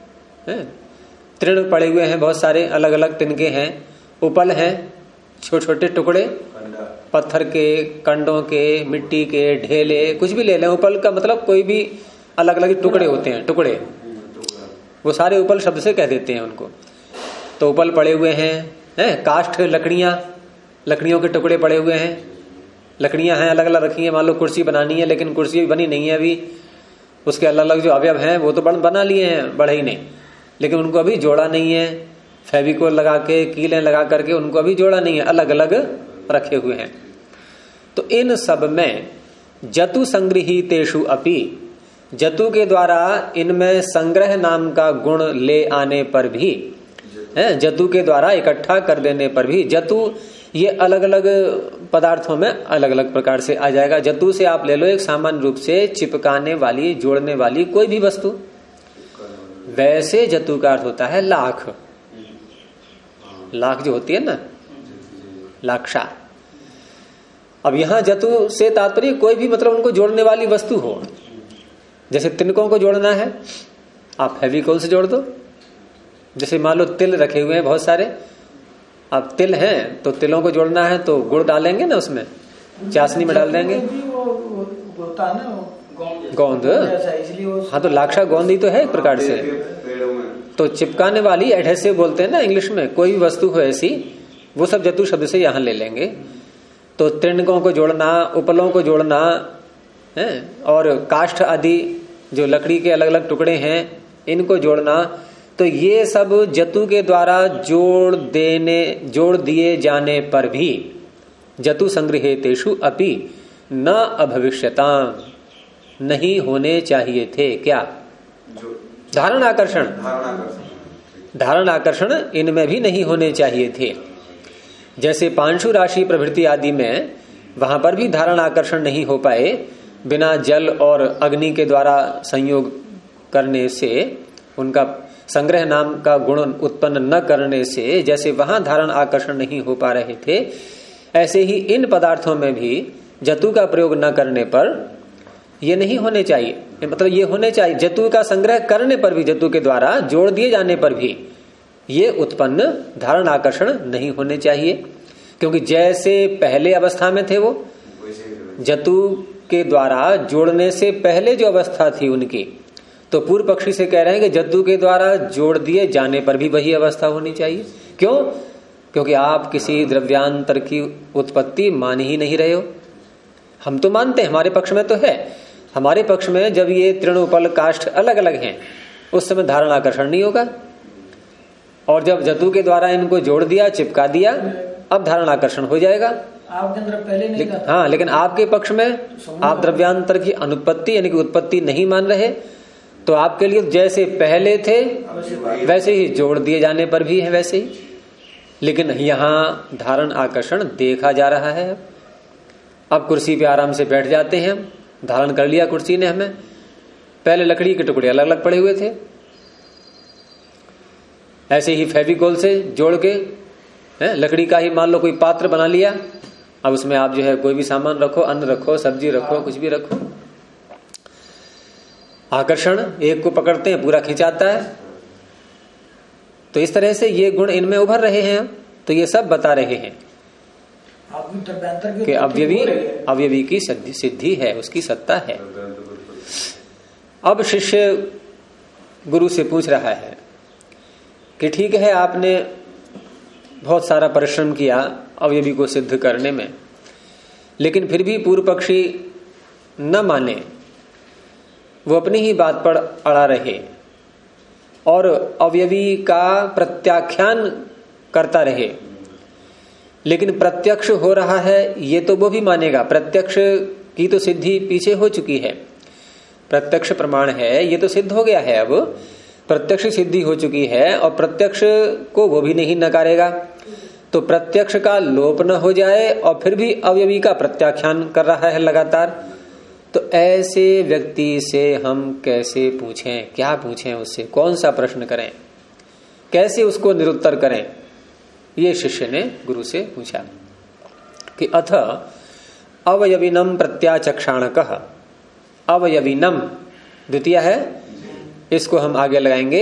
तृण पड़े हुए हैं बहुत सारे, अलग अलग तिनके हैं, उपल हैं छोटे छोटे टुकड़े, पत्थर के, कंडों के, मिट्टी के, ढेले, कुछ भी ले लें। उपल का मतलब कोई भी अलग अलग टुकड़े होते हैं, टुकड़े, वो सारे उपल शब्द से कह देते हैं उनको। तो उपल पड़े हुए हैं, काष्ठ लकड़ियां, लकड़ियों के टुकड़े पड़े हुए हैं, लकड़ियां हैं अलग अलग रखी हैं। मान लो कुर्सी बनानी है, लेकिन कुर्सी भी बनी नहीं है अभी, उसके अलग अलग जो अवयव हैं वो तो बना लिए हैं बढ़ई ने, लेकिन उनको अभी जोड़ा नहीं है, फेविकोल लगा के, कीलें लगा करके उनको अभी जोड़ा नहीं है, अलग अलग रखे हुए हैं। तो इन सब में जतु संगृहीतेषु अपि, जतु के द्वारा इनमें संग्रह नाम का गुण ले आने पर भी, जतु के द्वारा इकट्ठा कर देने पर भी, जतु ये अलग अलग पदार्थों में अलग अलग प्रकार से आ जाएगा। जतु से आप ले लो एक सामान्य रूप से चिपकाने वाली, जोड़ने वाली कोई भी वस्तु, वैसे जतु का अर्थ होता है लाख। लाख जो होती है ना, लाक्षा। अब यहां जतु से तात्पर्य कोई भी, मतलब उनको जोड़ने वाली वस्तु हो। जैसे तिनकों को जोड़ना है, आप फेविकोल से जोड़ दो। जैसे मान लो तिल रखे हुए हैं बहुत सारे, अब तिल हैं तो तिलों को जोड़ना है तो गुड़ डालेंगे ना, उसमें चाशनी में डाल देंगे, गोंद। हाँ, तो लाक्षा गोंद ही तो है एक प्रकार से। तो चिपकाने वाली एडहेसिव बोलते हैं ना इंग्लिश में, कोई भी वस्तु हो ऐसी, वो सब जतु शब्द से यहां ले लेंगे। तो तृणकों को जोड़ना, उपलों को जोड़ना है, और काष्ठ आदि जो लकड़ी के अलग अलग टुकड़े हैं इनको जोड़ना, तो ये सब जतु के द्वारा जोड़ दिए जाने पर भी जतु संगृहीतेषु अपि न अभविष्यताम, नहीं होने चाहिए थे। क्या? धारण आकर्षण, धारण आकर्षण इनमें भी नहीं होने चाहिए थे। जैसे पांशु राशि प्रभृति आदि में, वहां पर भी धारण आकर्षण नहीं हो पाए, बिना जल और अग्नि के द्वारा संयोग करने से, उनका संग्रह नाम का गुण उत्पन्न न करने से, जैसे वहां धारण आकर्षण नहीं हो पा रहे थे, ऐसे ही इन पदार्थों में भी जतु का प्रयोग न करने पर ये नहीं होने चाहिए। मतलब ये होने चाहिए, जतु का संग्रह करने पर भी, जतु के द्वारा जोड़ दिए जाने पर भी ये उत्पन्न धारण आकर्षण नहीं होने चाहिए, क्योंकि जैसे पहले अवस्था में थे वो जतु के द्वारा जोड़ने से पहले जो अवस्था थी उनकी, तो पूर्व पक्षी से कह रहे हैं कि जतु के द्वारा जोड़ दिए जाने पर भी वही अवस्था होनी चाहिए। क्यों? क्योंकि आप किसी द्रव्यांतर की उत्पत्ति मान ही नहीं रहे हो। हम तो मानते हैं, हमारे पक्ष में तो है। हमारे पक्ष में जब ये तृणोपल काष्ठ अलग अलग हैं उस समय धारण आकर्षण नहीं होगा, और जब जतु के द्वारा इनको जोड़ दिया, चिपका दिया, अब धारण आकर्षण हो जाएगा। आपके अंदर पहले नहीं था। हाँ, लेकिन आपके पक्ष में आप द्रव्यांतर की अनुत्पत्ति यानी कि उत्पत्ति नहीं मान रहे, तो आपके लिए जैसे पहले थे वैसे ही, जोड़ दिए जाने पर भी है वैसे ही। लेकिन यहाँ धारण आकर्षण देखा जा रहा है। अब कुर्सी पे आराम से बैठ जाते हैं, धारण कर लिया कुर्सी ने हमें। पहले लकड़ी के टुकड़े अलग अलग पड़े हुए थे, ऐसे ही फेविकोल से जोड़ के लकड़ी का ही मान लो कोई पात्र बना लिया। अब उसमें आप जो है कोई भी सामान रखो, अन्न रखो, सब्जी रखो, कुछ भी रखो, आकर्षण एक को पकड़ते हैं पूरा खिंचाता है। तो इस तरह से ये गुण इनमें उभर रहे हैं। तो ये सब बता रहे हैं कि अवयवी की सिद्धि है, उसकी सत्ता है। अब शिष्य गुरु से पूछ रहा है कि ठीक है, आपने बहुत सारा परिश्रम किया अवयवी को सिद्ध करने में, लेकिन फिर भी पूर्व पक्षी न माने, वो अपनी ही बात पर अड़ा रहे और अवयवी का प्रत्याख्यान करता रहे। लेकिन प्रत्यक्ष हो रहा है ये तो वो भी मानेगा, प्रत्यक्ष की तो सिद्धि पीछे हो चुकी है, प्रत्यक्ष प्रमाण है, ये तो सिद्ध हो गया है। अब प्रत्यक्ष सिद्धि हो चुकी है और प्रत्यक्ष को वो भी नहीं नकारेगा। तो प्रत्यक्ष का लोप न हो जाए और फिर भी अवयवी का प्रत्याख्यान कर रहा है लगातार। तो ऐसे व्यक्ति से हम कैसे पूछें, क्या पूछें उससे, कौन सा प्रश्न करें, कैसे उसको निरुत्तर करें? ये शिष्य ने गुरु से पूछा कि अथ अवयविनम प्रत्याचक्षाणकः। अवयविनम द्वितीय है, इसको हम आगे लगाएंगे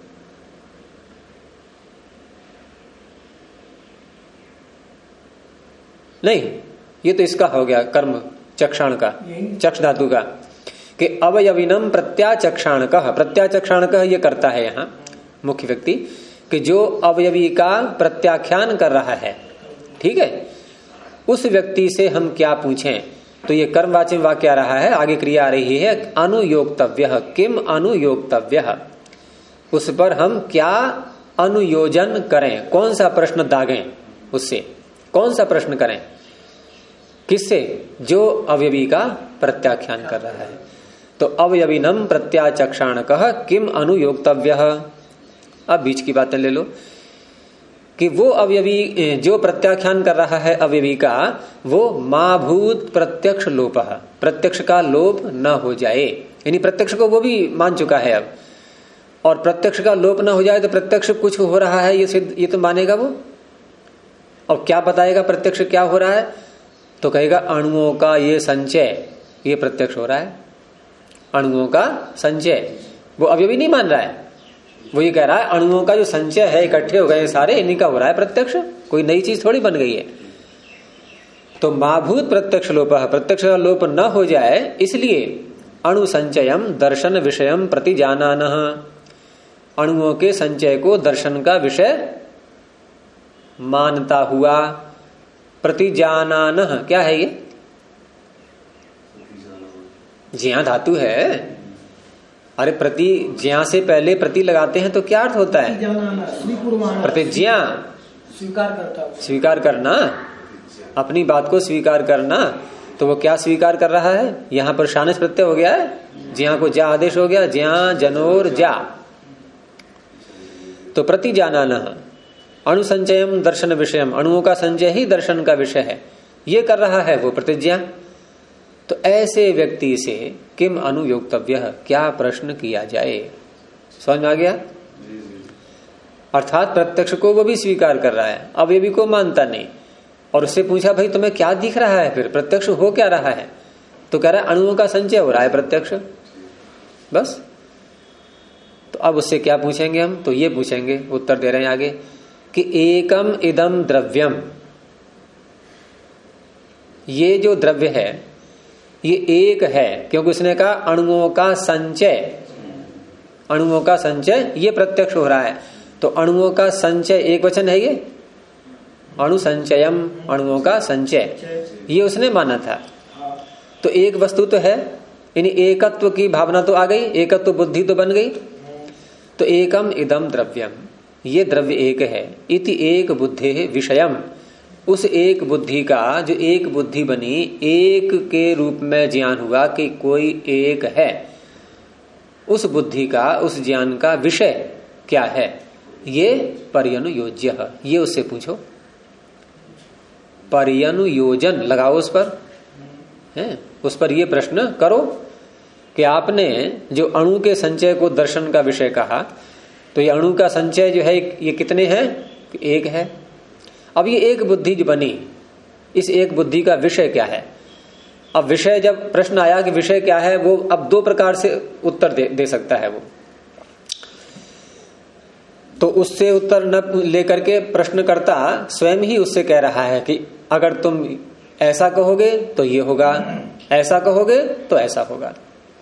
नहीं, ये तो इसका हो गया कर्म चक्षाण का, चक्ष धातु का, कि अवयविनम प्रत्याचक्षाणकः। प्रत्याचक्षाणकः ये करता है यहाँ मुख्य व्यक्ति कि जो अवयवी का प्रत्याख्यान कर रहा है, ठीक है, उस व्यक्ति से हम क्या पूछें? तो ये कर्मवाची वाक्य आ रहा है, आगे क्रिया आ रही है अनुयोक्तव्य, किम अनुयोक्तव्य, उस पर हम क्या अनुयोजन करें, कौन सा प्रश्न दागें, उससे कौन सा प्रश्न करें, किससे? जो अवयवी का प्रत्याख्यान कर रहा है। तो अवयविनम प्रत्याचक्षाणकः किम अनुयोक्तव्य। अब बीच की बातें ले लो कि वो अवयवी जो प्रत्याख्यान कर रहा है अवयवी का, वो माभूत प्रत्यक्ष लोप, प्रत्यक्ष का लोप न हो जाए, यानी प्रत्यक्ष को वो भी मान चुका है अब, और प्रत्यक्ष का लोप न हो जाए तो प्रत्यक्ष कुछ हो रहा है ये तो मानेगा वो। और क्या बताएगा प्रत्यक्ष क्या हो रहा है? तो कहेगा अणुओं का ये संचय, ये प्रत्यक्ष हो रहा है, अणुओं का संचय। वो अवयवी नहीं मान रहा है, वो ये कह रहा है अणुओं का जो संचय है, इकट्ठे हो गए सारे, इन्हीं का हो रहा है प्रत्यक्ष, कोई नई चीज थोड़ी बन गई है। तो माभूत प्रत्यक्ष लोप, प्रत्यक्ष का लोप न हो जाए इसलिए अणु संचयम दर्शन विषयम प्रतिजानानः, अणुओं के संचय को दर्शन का विषय मानता हुआ, प्रतिजानानः क्या है ये? ज्या धातु है। अरे प्रति, ज्या से पहले प्रति लगाते हैं तो क्या अर्थ होता है? प्रतिज्ञा, स्वीकार करना, अपनी बात को स्वीकार करना। तो वो क्या स्वीकार कर रहा है? यहां पर शानस प्रत्यय हो गया है, ज्या को जा आदेश हो गया, ज्या जनोर जा। तो प्रतिजानानः अणुसंचयम दर्शन विषयम, अणुओं का संचय ही दर्शन का विषय है, ये कर रहा है वो प्रतिज्ञा। तो ऐसे व्यक्ति से किम अनुयोक्तव्य, क्या प्रश्न किया जाए? समझ में आ गया? अर्थात प्रत्यक्ष को वो भी स्वीकार कर रहा है, अवयवी को मानता नहीं। और उससे पूछा भाई तुम्हें क्या दिख रहा है, फिर प्रत्यक्ष हो क्या रहा है? तो कह रहा है अणुओं का संचय हो रहा है प्रत्यक्ष, बस। तो अब उससे क्या पूछेंगे हम, तो ये पूछेंगे, उत्तर दे रहे हैं आगे कि एकम इदम द्रव्यम, ये जो द्रव्य है ये एक है, क्योंकि उसने कहा अणुओं का संचय, अणुओं का संचय ये प्रत्यक्ष हो रहा है। तो अणुओं का संचय एक वचन है, ये अणु संचयम, अणुओं का संचय, ये उसने माना था। तो एक वस्तु तो है, यानी एकत्व की भावना तो आ गई, एकत्व बुद्धि तो बन गई। तो एकम इदम द्रव्यम, ये द्रव्य एक है, इति एक बुद्धि विषयम, उस एक बुद्धि का, जो एक बुद्धि बनी, एक के रूप में ज्ञान हुआ कि कोई एक है, उस बुद्धि का, उस ज्ञान का विषय क्या है, ये पर्यनुयोज्य, ये उससे पूछो। पर्यनुयोजन लगाओ उस पर, है उस पर ये प्रश्न करो कि आपने जो अणु के संचय को दर्शन का विषय कहा, तो ये अणु का संचय जो है ये कितने हैं, एक है। अब ये एक बुद्धि जो बनी, इस एक बुद्धि का विषय क्या है। अब विषय, जब प्रश्न आया कि विषय क्या है, वो अब दो प्रकार से उत्तर दे सकता है वो। तो उससे उत्तर न लेकर के प्रश्नकर्ता स्वयं ही उससे कह रहा है कि अगर तुम ऐसा कहोगे तो ये होगा, ऐसा कहोगे तो ऐसा होगा।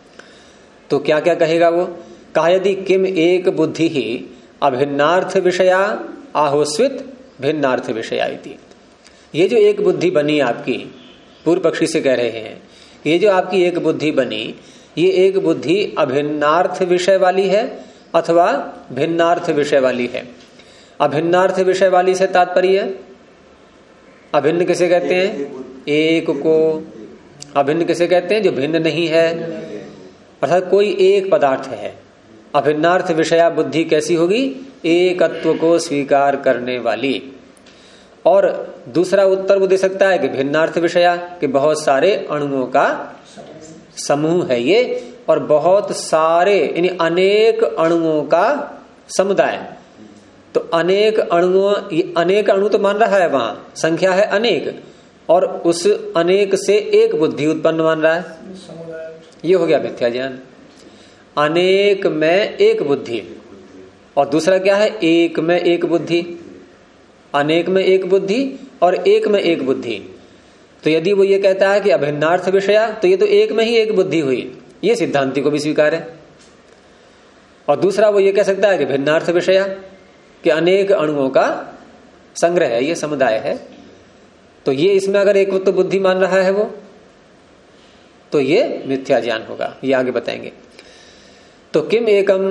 तो क्या क्या कहेगा वो, कहा यदि किम एक बुद्धि ही अभिन्नार्थ विषया आहोस्वित भिन्नार्थ विषया इति। ये जो एक बुद्धि बनी आपकी, पूर्व पक्षी से कह रहे हैं, ये जो आपकी एक बुद्धि बनी, ये एक बुद्धि अभिन्नार्थ विषय वाली है अथवा भिन्नार्थ विषय वाली है। अभिन्नार्थ विषय वाली से तात्पर्य, अभिन्न किसे कहते हैं, एक को। अभिन्न किसे कहते हैं, जो भिन्न नहीं है, अर्थात कोई एक पदार्थ है। अभिन्नार्थ विषया बुद्धि कैसी होगी, एकत्व को स्वीकार करने वाली। और दूसरा उत्तर वो दे सकता है कि भिन्नार्थ विषया, कि बहुत सारे अणुओं का समूह है ये, और बहुत सारे यानी अनेक अणुओं का समुदाय। तो अनेक अणुओं, अनेक अणु तो मान रहा है, वहां संख्या है अनेक, और उस अनेक से एक बुद्धि उत्पन्न मान रहा है, ये हो गया मिथ्या ज्ञान। अनेक में एक बुद्धि, और दूसरा क्या है, एक में एक बुद्धि। अनेक में एक बुद्धि और एक में एक बुद्धि। तो यदि वो ये कहता है कि अभिन्नार्थ विषया, तो ये तो एक में ही एक बुद्धि हुई, ये सिद्धांति को भी स्वीकार है। और दूसरा वो ये कह सकता है कि भिन्नार्थ विषया, कि अनेक अणुओं का संग्रह है, ये समुदाय है। तो ये इसमें अगर एक तो बुद्धि मान रहा है वो, तो ये मिथ्या ज्ञान होगा, ये आगे बताएंगे। तो किम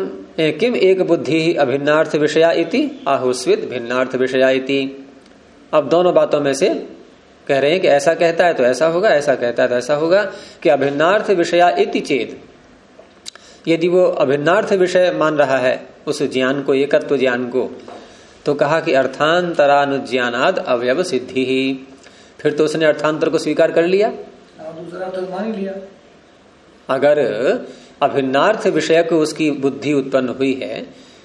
एक बुद्धि अभिन्नार्थ विषया इति आहुस्वित भिन्नार्थ विषया इति। अब दोनों बातों में से कह रहे हैं कि ऐसा कहता है तो ऐसा होगा, ऐसा कहता है तो ऐसा होगा, कि अभिन्नार्थ विषया इति चेत, यदि वो अभिन्नार्थ विषय मान रहा है उस ज्ञान को, एकत्व ज्ञान को, तो कहा कि अर्थांतरानुज्ञानाद अवयव सिद्धि ही। फिर तो उसने अर्थांतर को स्वीकार कर लिया, दूसरा तो मान ही लिया। अगर अभिन्नार्थ विषय को उसकी बुद्धि उत्पन्न हुई है,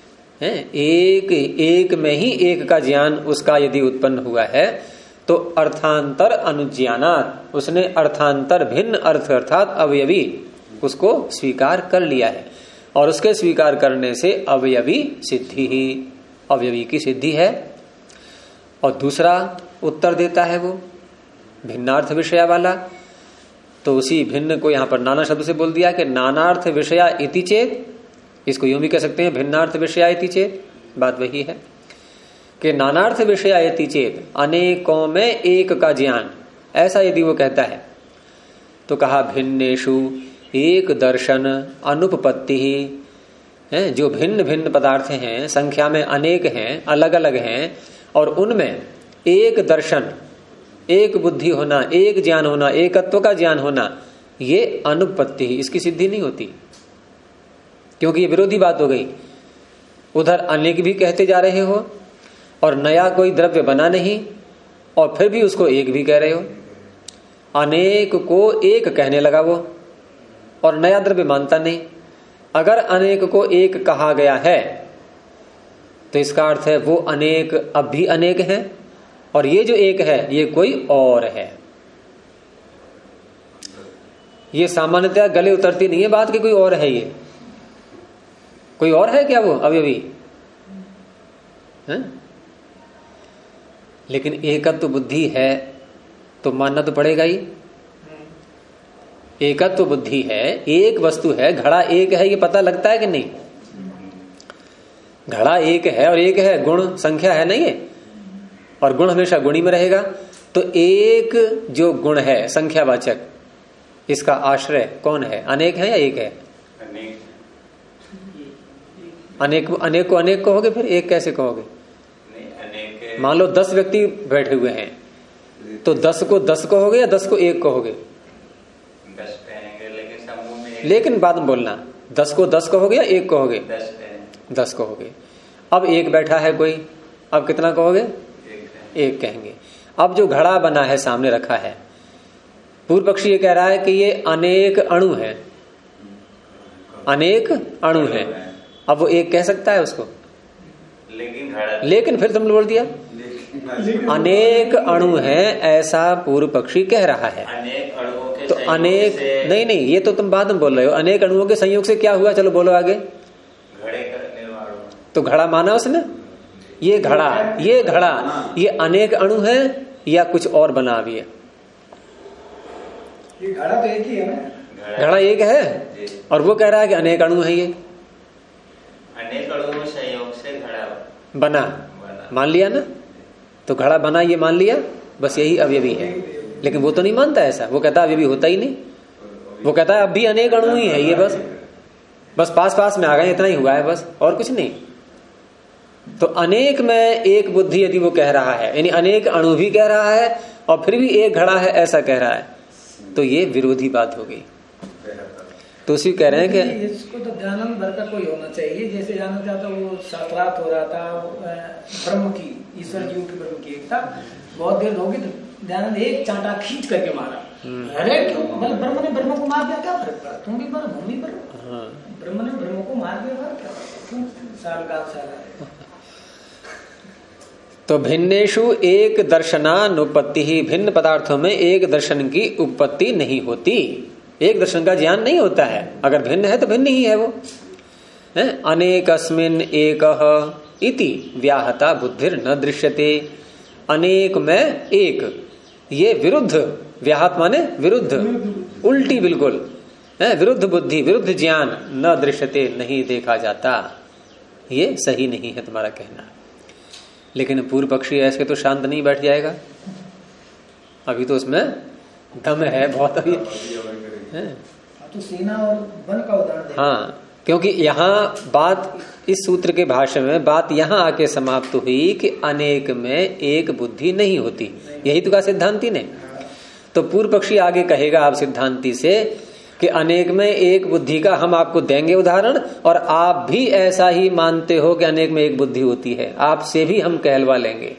एक में ही एक का ज्ञान उसका यदि उत्पन्न हुआ है, तो अर्थांतर अनुज्ञानात, उसने अर्थांतर भिन्न अर्थ अर्थात अवयवी उसको स्वीकार कर लिया है, और उसके स्वीकार करने से अवयवी सिद्धि ही, अवयवी की सिद्धि है। और दूसरा उत्तर देता है वो भिन्नार्थ विषया वाला, तो उसी भिन्न को यहां पर नाना शब्द से बोल दिया कि नानार्थ विषया इति चेत, इसको यूं भी कह सकते हैं भिन्नार्थ विषया इति चेत, बात वही है कि नानार्थ विषया इति चेत, अनेकों में एक का ज्ञान, ऐसा यदि वो कहता है, तो कहा भिन्नेषु एक दर्शन अनुपपत्ति ही, जो भिन्न भिन्न पदार्थ हैं, संख्या में अनेक हैं, अलग अलग हैं, और उनमें एक दर्शन, एक बुद्धि होना, एक ज्ञान होना, एकत्व का ज्ञान होना, ये अनुपपत्ति ही, इसकी सिद्धि नहीं होती, क्योंकि ये विरोधी बात हो गई। उधर अनेक भी कहते जा रहे हो और नया कोई द्रव्य बना नहीं, और फिर भी उसको एक भी कह रहे हो। अनेक को एक कहने लगा वो, और नया द्रव्य मानता नहीं। अगर अनेक को एक कहा गया है, तो इसका अर्थ है वो अनेक अब भी अनेक है, और ये जो एक है ये कोई और है। ये सामान्यतः गले उतरती नहीं है बात कि कोई और है, ये कोई और है क्या वो अवयवी है? लेकिन एकत्व बुद्धि है तो मानना तो पड़ेगा ही। एकत्व बुद्धि है, एक वस्तु है, घड़ा एक है, ये पता लगता है कि नहीं? घड़ा एक है और एक है, गुण संख्या है नहीं है, और गुण हमेशा गुणी में रहेगा। तो एक जो गुण है संख्यावाचक, इसका आश्रय कौन है? अनेक है या एक है? अनेक को अनेक कहोगे, फिर एक कैसे कहोगे? मान लो 10 व्यक्ति बैठे हुए हैं, तो 10 को 10 कहोगे या 10 को 1 कहोगे? 10 कहेंगे, लेकिन समूह में लेकिन बाद में बोलना, 10 को 10 कहोगे या 1 कहोगे? 10 कहोगे। अब एक बैठा है कोई, अब कितना कहोगे? 1 कहेंगे। अब जो घड़ा बना है सामने रखा है, पूर्व पक्षी ये कह रहा है कि ये अनेक अणु है, अनेक अणु है। अब वो एक कह सकता है उसको? लेकिन फिर तुमने बोल दिया अनेक अणु है, ऐसा पूर्व पक्षी कह रहा है। अनेक अणुओं के तो अनेक नहीं, ये तो तुम बाद में बोल रहे हो। अनेक अणुओं के संयोग से क्या हुआ? चलो बोलो आगे। घड़े का निर्माण हुआ। तो घड़ा माना उसने, ये घड़ा, ये अनेक अणु है या कुछ और बना भी है? ये घड़ा तो एक ही है ना, घड़ा एक है और वो कह रहा है कि अनेक अणु है। ये अनेक अणुओं संयोग से घड़ा बना, मान लिया ना? तो घड़ा बना ये मान लिया, बस यही अवयवी है। लेकिन वो तो नहीं मानता ऐसा, वो कहता अवयवी होता ही नहीं। वो कहता है अब भी अनेक अणु ही है ये, बस पास में आ गए, इतना ही हुआ है बस, और कुछ नहीं। तो अनेक में एक बुद्धि यदि वो कह रहा है, यानी अनेक अणु भी कह रहा है और फिर भी एक घड़ा है ऐसा कह रहा है, तो ये विरोधी बात हो गई। तो उसी कह रहे हैं कि इसको तो ध्यान भर का कोई होना चाहिए। जैसे जानना चाहता वो शास्त्रार्थ हो रहा था ब्रह्म की, ईश्वर जीव की, ब्रह्म की एकता, बहुत देर होगी तो ध्यान एक चांटा खींच करके मारा। अरे क्यों? मतलब ब्रह्म ने ब्रह्म को मार दिया, क्या फर्क पड़ा? तुम भी ब्रह्म, हम भी ब्रह्म। ब्रह्म ने ब्रह्म को मार दिया, क्या क्यों? साल का साल। तो भिन्नेषु एक दर्शनानुपत्ति ही, भिन्न पदार्थों में एक दर्शन की उत्पत्ति नहीं होती, एक दर्शन का ज्ञान नहीं होता है। अगर भिन्न है तो भिन्न ही है वो है। अनेकस्मिन् एकः इति व्याहता बुद्धिर न दृश्यते। अनेक में एक, ये विरुद्ध, व्याहत माने विरुद्ध, उल्टी बिल्कुल है, विरुद्ध बुद्धि, विरुद्ध ज्ञान, न दृश्यते, नहीं देखा जाता। ये सही नहीं है तुम्हारा कहना। लेकिन पूर्व पक्षी ऐसे तो शांत नहीं बैठ जाएगा, अभी तो उसमें दम है बहुत अभी है। तो सेना और वन का उदाहरण। हाँ, क्योंकि यहाँ बात, इस सूत्र के भाष्य में बात यहाँ आके समाप्त हुई कि अनेक में एक बुद्धि नहीं होती, यही तो कहा सिद्धांति ने। तो पूर्व पक्षी आगे कहेगा आप सिद्धांति से कि अनेक में एक बुद्धि का हम आपको देंगे उदाहरण, और आप भी ऐसा ही मानते हो कि अनेक में एक बुद्धि होती है, आपसे भी हम कहलवा लेंगे।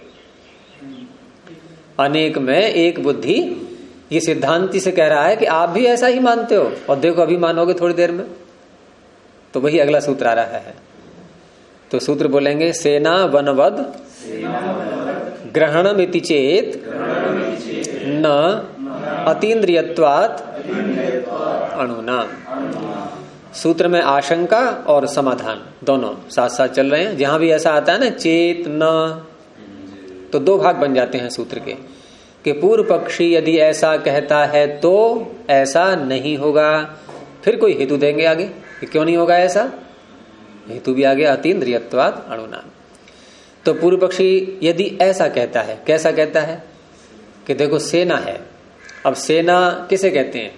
अनेक में एक बुद्धि, ये सिद्धांति से कह रहा है कि आप भी ऐसा ही मानते हो, और देखो अभी मानोगे थोड़ी देर में। तो वही अगला सूत्र आ रहा है। तो सूत्र बोलेंगे, सेना वनवद ग्रहणमिति चेत न अतीन्द्रियत्वात् अणुना। सूत्र में आशंका और समाधान दोनों साथ साथ चल रहे हैं। जहां भी ऐसा आता है ना चेत न, तो दो भाग बन जाते हैं सूत्र के, कि पूर्व पक्षी यदि ऐसा कहता है तो ऐसा नहीं होगा। फिर कोई हेतु देंगे आगे कि क्यों नहीं होगा ऐसा, हेतु भी आगे, अतीन्द्रियत्वात् अणुना। तो पूर्व पक्षी यदि ऐसा कहता है, कैसा कहता है कि देखो सेना है, अब सेना किसे कहते हैं?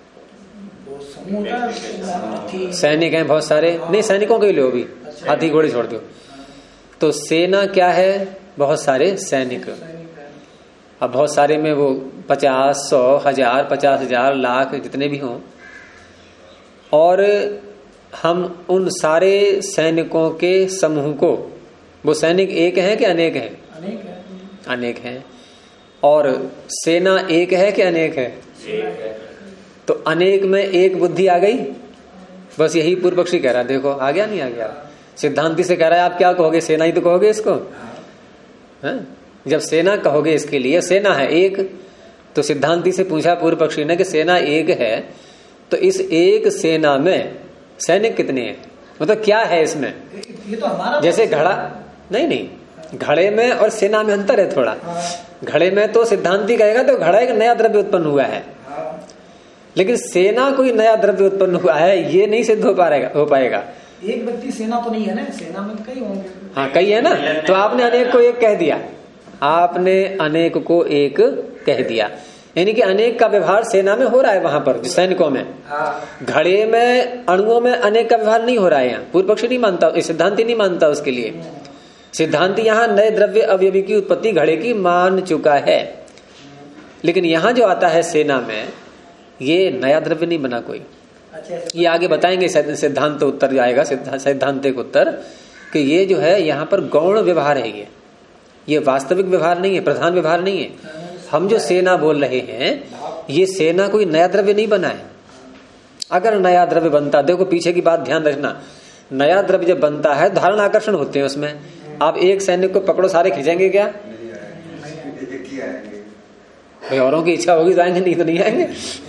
सैनिक हैं बहुत सारे, नहीं सैनिकों के लिए भी, हाथी घोड़े छोड़ दो। तो सेना क्या है? बहुत सारे सैनिक। अब बहुत सारे में वो 50, 100, 1000, 50,000, लाख जितने भी हों, और हम उन सारे सैनिकों के समूह को, वो सैनिक एक हैं कि अनेक हैं? अनेक हैं। और सेना एक है कि अनेक है? तो अनेक में एक बुद्धि आ गई, बस यही पूर्व पक्षी कह रहा है। देखो आ गया नहीं आ गया? सिद्धांति से कह रहा है आप क्या कहोगे? सेना ही तो कहोगे इसको है? जब सेना कहोगे इसके लिए, सेना है एक, तो सिद्धांति से पूछा पूर्व पक्षी ने कि सेना एक है, तो इस एक सेना में सैनिक कितने हैं? मतलब क्या है इसमें? ये तो हमारा जैसे घड़ा, नहीं, घड़े में और सेना में अंतर है थोड़ा। घड़े में तो सिद्धांती कहेगा तो घड़ा एक नया द्रव्य उत्पन्न हुआ है, लेकिन सेना कोई नया द्रव्य उत्पन्न हुआ है ये नहीं सिद्ध हो पाएगा। एक व्यक्ति सेना तो नहीं है ना, सेना में तो कई होंगे। हाँ कई है ना, तो आपने अनेक को एक कह दिया, आपने अनेक को एक कह दिया, यानी कि अनेक का व्यवहार सेना में हो रहा है वहां पर सैनिकों में। घड़े में अणुओं में अनेक का व्यवहार नहीं हो रहा है। यहाँ पूर्व पक्षी नहीं मानता, सिद्धांति नहीं मानता उसके लिए। सिद्धांति यहाँ नए द्रव्य अवयवी की उत्पत्ति घड़े की मान चुका है, लेकिन यहाँ जो आता है सेना में ये नया द्रव्य नहीं बना कोई। ये आगे बताएंगे, सिद्धांत उत्तर आएगा, सैद्धांतिक उत्तर, कि ये जो है यहाँ पर गौण व्यवहार है, ये वास्तविक व्यवहार नहीं है, प्रधान व्यवहार नहीं है। हम जो सेना बोल रहे हैं ये सेना कोई नया द्रव्य नहीं बना है। अगर नया द्रव्य बनता, देखो पीछे की बात ध्यान रखना, नया द्रव्य जब बनता है धारण आकर्षण होते हैं उसमें। आप एक सैनिक को पकड़ो सारे खींचेंगे क्या? भाई औरों की इच्छा होगी जाएंगे, नहीं तो नहीं आएंगे।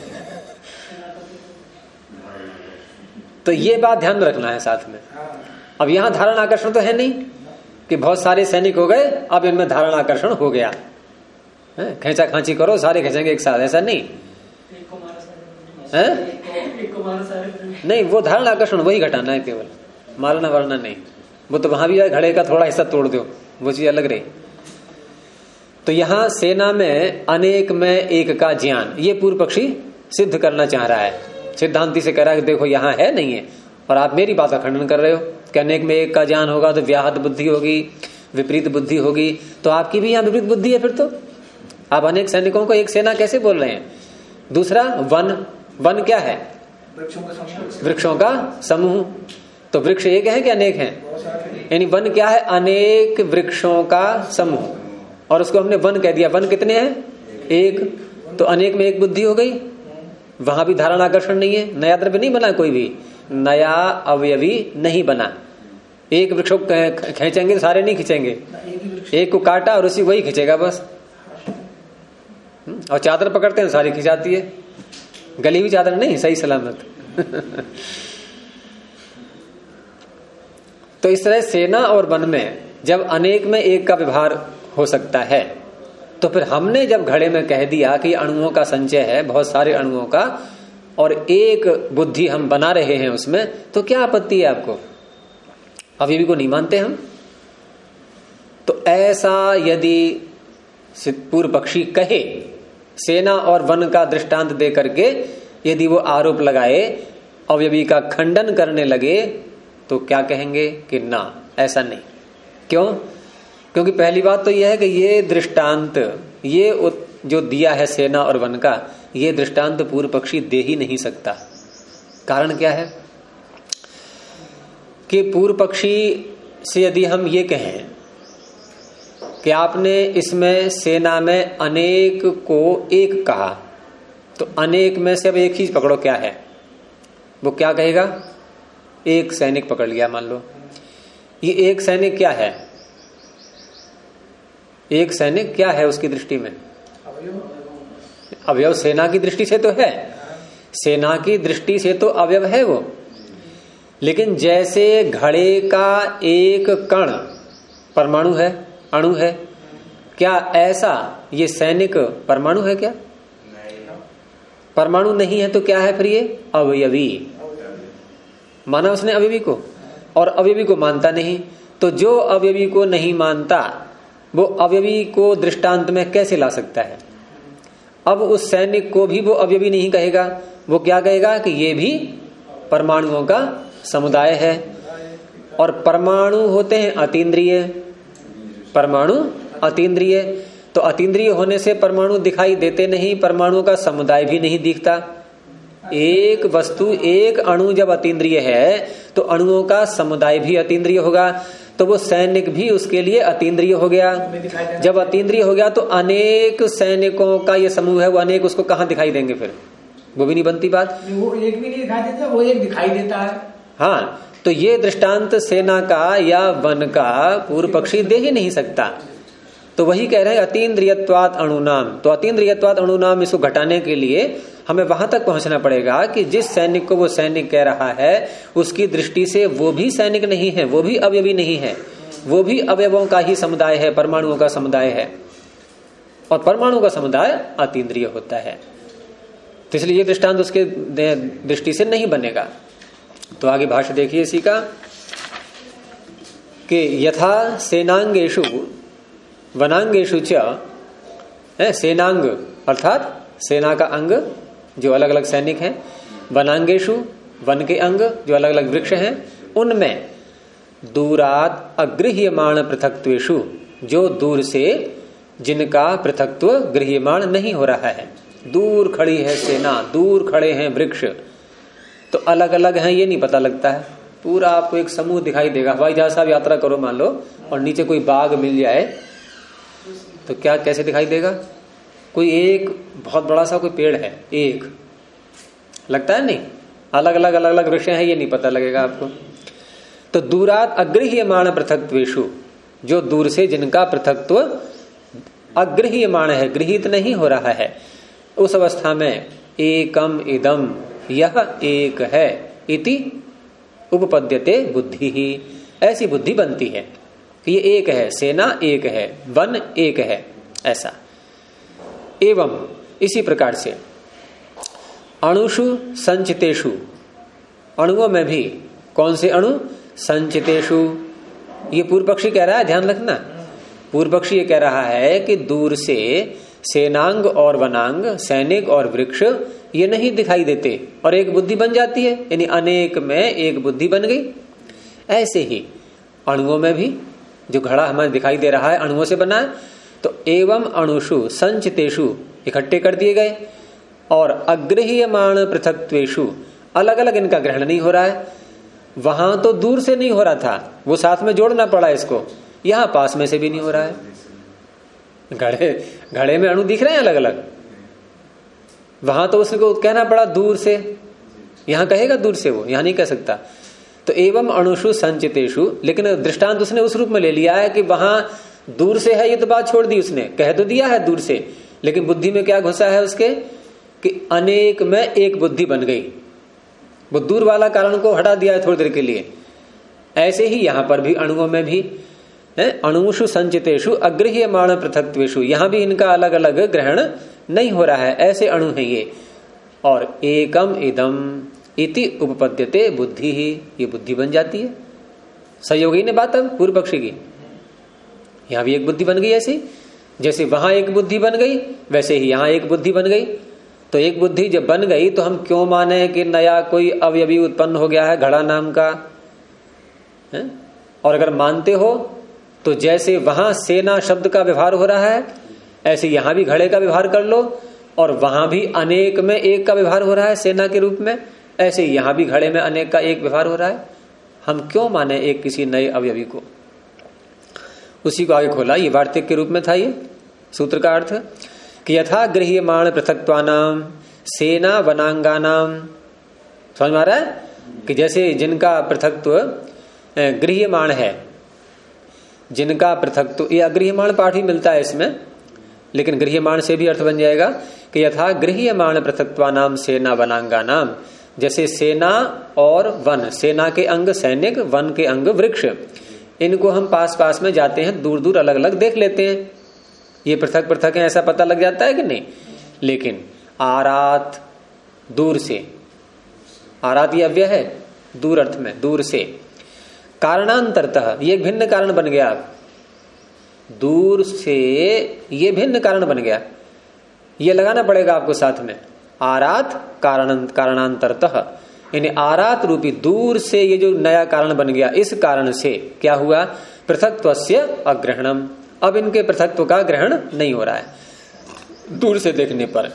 तो ये बात ध्यान रखना है साथ में। अब यहां धारण आकर्षण तो है नहीं कि बहुत सारे सैनिक हो गए अब इनमें धारण आकर्षण हो गया, खेचा खांची करो सारे खींचेंगे एक साथ, ऐसा नहीं है। नहीं, वो धारण आकर्षण वही घटाना है, केवल मारना वारना नहीं। वो तो वहां भी है, घड़े का थोड़ा हिस्सा तोड़ दो, वो चीज अलग रही। तो यहां सेना में अनेक में एक का ज्ञान, ये पूर्व पक्षी सिद्ध करना चाह रहा है। सिद्धांति से कह रहा है कि देखो यहां है नहीं है, और आप मेरी बात का खंडन कर रहे हो कि अनेक में एक का ज्ञान होगा तो व्याहत बुद्धि होगी, विपरीत बुद्धि होगी। तो आपकी भी यहाँ विपरीत बुद्धि है, फिर तो आप अनेक सैनिकों को एक सेना कैसे बोल रहे हैं? दूसरा वन क्या है? वृक्षों का समूह। तो वृक्ष एक है कि अनेक हैं? यानी वन क्या है? अनेक वृक्षों का समूह, और उसको हमने वन कह दिया। वन कितने हैं? एक। तो अनेक में एक बुद्धि हो गई, वहां भी धारण आकर्षण नहीं है, नया द्रव्य नहीं बना, कोई भी नया अवयवी नहीं बना। एक वृक्ष को खींचेंगे तो सारे नहीं खींचेंगे, एक को काटा और उसी वही खींचेगा बस। और चादर पकड़ते हैं सारी खिंचाती है, गली हुई चादर नहीं, सही सलामत। तो इस तरह सेना और वन में जब अनेक में एक का व्यवहार हो सकता है, तो फिर हमने जब घड़े में कह दिया कि अणुओं का संचय है, बहुत सारे अणुओं का, और एक बुद्धि हम बना रहे हैं उसमें, तो क्या आपत्ति है आपको? अभी भी को नहीं मानते हम। तो ऐसा यदि पूर्व पक्षी कहे, सेना और वन का दृष्टांत दे करके यदि वो आरोप लगाए, अवयवी का खंडन करने लगे, तो क्या कहेंगे कि ना, ऐसा नहीं। क्यों? क्योंकि पहली बात तो यह है कि ये दृष्टांत, ये जो दिया है सेना और वन का, ये दृष्टांत पूर्व पक्षी दे ही नहीं सकता। कारण क्या है कि पूर्व पक्षी से यदि हम ये कहें कि आपने इसमें सेना में अनेक को एक कहा, तो अनेक में से अब एक ही पकड़ो क्या है, वो क्या कहेगा? एक सैनिक पकड़ लिया मान लो। ये एक सैनिक क्या है? एक सैनिक क्या है उसकी दृष्टि में? अवयव सेना की दृष्टि से तो है, सेना की दृष्टि से तो अवयव है वो। लेकिन जैसे घड़े का एक कण परमाणु है, अणु है, क्या ऐसा ये सैनिक परमाणु है क्या? परमाणु नहीं है तो क्या है फिर? ये अवयवी। माना उसने अवयवी को, और अवयवी को मानता नहीं। तो जो अवयवी को नहीं मानता वो अवयवी को दृष्टांत में कैसे ला सकता है? अब उस सैनिक को भी वो अवयवी नहीं कहेगा, वो क्या कहेगा कि ये भी परमाणुओं का समुदाय है। और परमाणु होते हैं अतीन्द्रिय, परमाणु अतीन्द्रिय। तो अतीन्द्रिय होने से परमाणु दिखाई देते नहीं, परमाणुओं का समुदाय भी नहीं दिखता। एक वस्तु, एक अणु जब अतीन्द्रिय है तो अणुओं का समुदाय भी अतीन्द्रिय होगा, तो वो सैनिक भी उसके लिए अतीन्द्रिय हो गया। जब अतीन्द्रिय हो गया तो अनेक सैनिकों का ये समूह है, वो अनेक उसको कहाँ दिखाई देंगे फिर? वो भी नहीं बनती बात। वो एक भी नहीं दिखाई देता, वो एक दिखाई देता है। हाँ, तो ये दृष्टांत सेना का या वन का पूर्व पक्षी दे ही नहीं सकता। तो वही कह रहे हैं अतीन्द्रियत्वात् अणुनाम। तो अतीन्द्रियत्वात् अणुनाम इसको घटाने के लिए हमें वहां तक पहुंचना पड़ेगा कि जिस सैनिक को वो सैनिक कह रहा है उसकी दृष्टि से वो भी सैनिक नहीं है, वो भी अवयवी नहीं है, वो भी अवयवों का ही समुदाय है, परमाणुओं का समुदाय है, और परमाणु का समुदाय अतीन्द्रिय होता है। तो इसलिए ये दृष्टांत उसके दृष्टि से नहीं बनेगा। तो आगे भाष्य देखिए इसी का कि यथा सेनांगेषु वनांगेषु च, सेनांग अर्थात सेना का अंग जो अलग अलग सैनिक हैं, वनांगेषु वन के अंग जो अलग अलग वृक्ष हैं, उनमें दूरात अगृह्यमाण पृथक्त्वेषु, जो दूर से जिनका पृथक्त्व गृह्यमाण नहीं हो रहा है, दूर खड़ी है सेना, दूर खड़े हैं वृक्ष, तो अलग अलग हैं ये नहीं पता लगता है। पूरा आपको एक समूह दिखाई देगा। हवाई जहाज से आप यात्रा करो मान लो और नीचे कोई बाग मिल जाए तो क्या कैसे दिखाई देगा? कोई एक बहुत बड़ा सा कोई पेड़ है, एक लगता है नहीं, अलग अलग वृक्ष हैं ये नहीं पता लगेगा आपको। तो दूरात अगृह्यमाण पृथक्त्वेषु, जो दूर से जिनका पृथक्त्व अगृह्यमाण है, गृहीत नहीं हो रहा है, उस अवस्था में एकम इदम, यह एक है, इति उपपद्यते बुद्धि ही, ऐसी बुद्धि बनती है कि ये एक है, सेना एक है, वन एक है, ऐसा। एवं इसी प्रकार से अणुषु संचितेषु, अणुओं में भी, कौन से अणु? संचितेषु। ये पूर्व पक्षी कह रहा है, ध्यान रखना, पूर्व पक्षी ये कह रहा है कि दूर से सेनांग और वनांग, सैनिक और वृक्ष ये नहीं दिखाई देते और एक बुद्धि बन जाती है, यानी अनेक में एक बुद्धि बन गई। ऐसे ही अणुओं में भी जो घड़ा हमें दिखाई दे रहा है अणुओं से बना है, तो एवं अणुषु संचितेषु इकट्ठे कर दिए गए, और अगृह्यमाण पृथक्त्वेषु, अलग अलग इनका ग्रहण नहीं हो रहा है। वहां तो दूर से नहीं हो रहा था, वो साथ में जोड़ना पड़ा इसको, यहां पास में से भी नहीं हो रहा है। घड़े में अणु दिख रहे हैं अलग अलग, वहां तो उसको कहना पड़ा दूर से, यहां कहेगा दूर से, वो यहां नहीं कह सकता। तो एवं अणुषु संचितेषु, लेकिन दृष्टांत उसने उस रूप में ले लिया है कि वहां दूर से है, ये तो बात छोड़ दी उसने, कह तो दिया है दूर से, लेकिन बुद्धि में क्या घुसा है उसके कि अनेक में एक बुद्धि बन गई, वो दूर वाला कारण को हटा दिया है थोड़ी देर के लिए। ऐसे ही यहां पर भी अणुओं में भी अणुषु संचितेषु अगृह्यमाण पृथक्त्वेषु, यहां भी इनका अलग अलग ग्रहण नहीं हो रहा है, ऐसे अणु है ये। और एकम इदम इति उपपद्यते बुद्धि ही, ये बुद्धि बन जाती है। सहयोगी ने बात अब पूर्व पक्षी की, यहां भी एक बुद्धि बन गई, ऐसी जैसे वहां एक बुद्धि बन गई वैसे ही यहां एक बुद्धि बन गई। तो एक बुद्धि जब बन गई तो हम क्यों माने कि नया कोई अवयवी उत्पन्न हो गया है घड़ा नाम का है? और अगर मानते हो तो जैसे वहां सेना शब्द का व्यवहार हो रहा है ऐसे यहां भी घड़े का व्यवहार कर लो, और वहां भी अनेक में एक का व्यवहार हो रहा है सेना के रूप में, ऐसे यहां भी घड़े में अनेक का एक व्यवहार हो रहा है। हम क्यों माने एक किसी नए अवयवी को? उसी को आगे खोला, ये वार्तिक के रूप में था ये सूत्र का अर्थ कि यथा गृह्यमाण पृथक्त्वानाम सेना वनांगानाम, समझ में आ रहा है कि जैसे जिनका पृथक्त्व गृह्यमाण है, जिनका पृथक्त्व, ये अगृह्यमाण पाठ भी मिलता है इसमें, लेकिन गृह्यमाण से भी अर्थ बन जाएगा कि यथा गृह्यमाण पृथक्त्वानाम सेना वनांगानाम, जैसे सेना और वन, सेना के अंग सैनिक, वन के अंग वृक्ष, इनको हम पास पास में जाते हैं, दूर दूर अलग अलग देख लेते हैं, ये पृथक पृथक है ऐसा पता लग जाता है कि नहीं। लेकिन आरात, दूर से, आरात ये अव्यय है दूर अर्थ में, दूर से, कारणांतरतः ये एक भिन्न कारण बन गया, दूर से ये भिन्न कारण बन गया, ये लगाना पड़ेगा आपको साथ में, आरात कारणांतरतः, यानी आरात रूपी दूर से ये जो नया कारण बन गया, इस कारण से क्या हुआ? पृथक्त्वस्य अग्रहणम, अब इनके पृथक्त्व का ग्रहण नहीं हो रहा है दूर से देखने पर।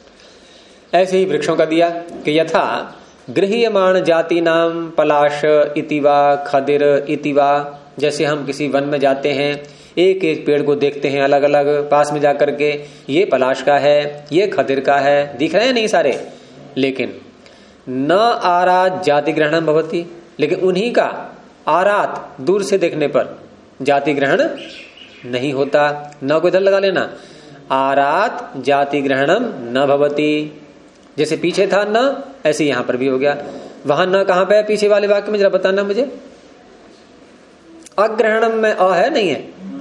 ऐसे ही वृक्षों का दिया कि यथा गृह्यमाण जाति नाम पलाश इतिवा खदिर इतिवा, जैसे हम किसी वन में जाते हैं, एक एक पेड़ को देखते हैं अलग अलग पास में जाकर के, ये पलाश का है, ये खदिर का है, दिख रहे हैं नहीं सारे, लेकिन न आरात जाति ग्रहणम भवति, लेकिन उन्हीं का आरात दूर से देखने पर जाति ग्रहण नहीं होता। न को इधर लगा लेना, आरात जाति ग्रहणम न भवती, जैसे पीछे था न, ऐसे यहां पर भी हो गया। वहां न कहां पे है पीछे वाले वाक्य में, जरा बताना मुझे। अग्रहणम में अ है नहीं है?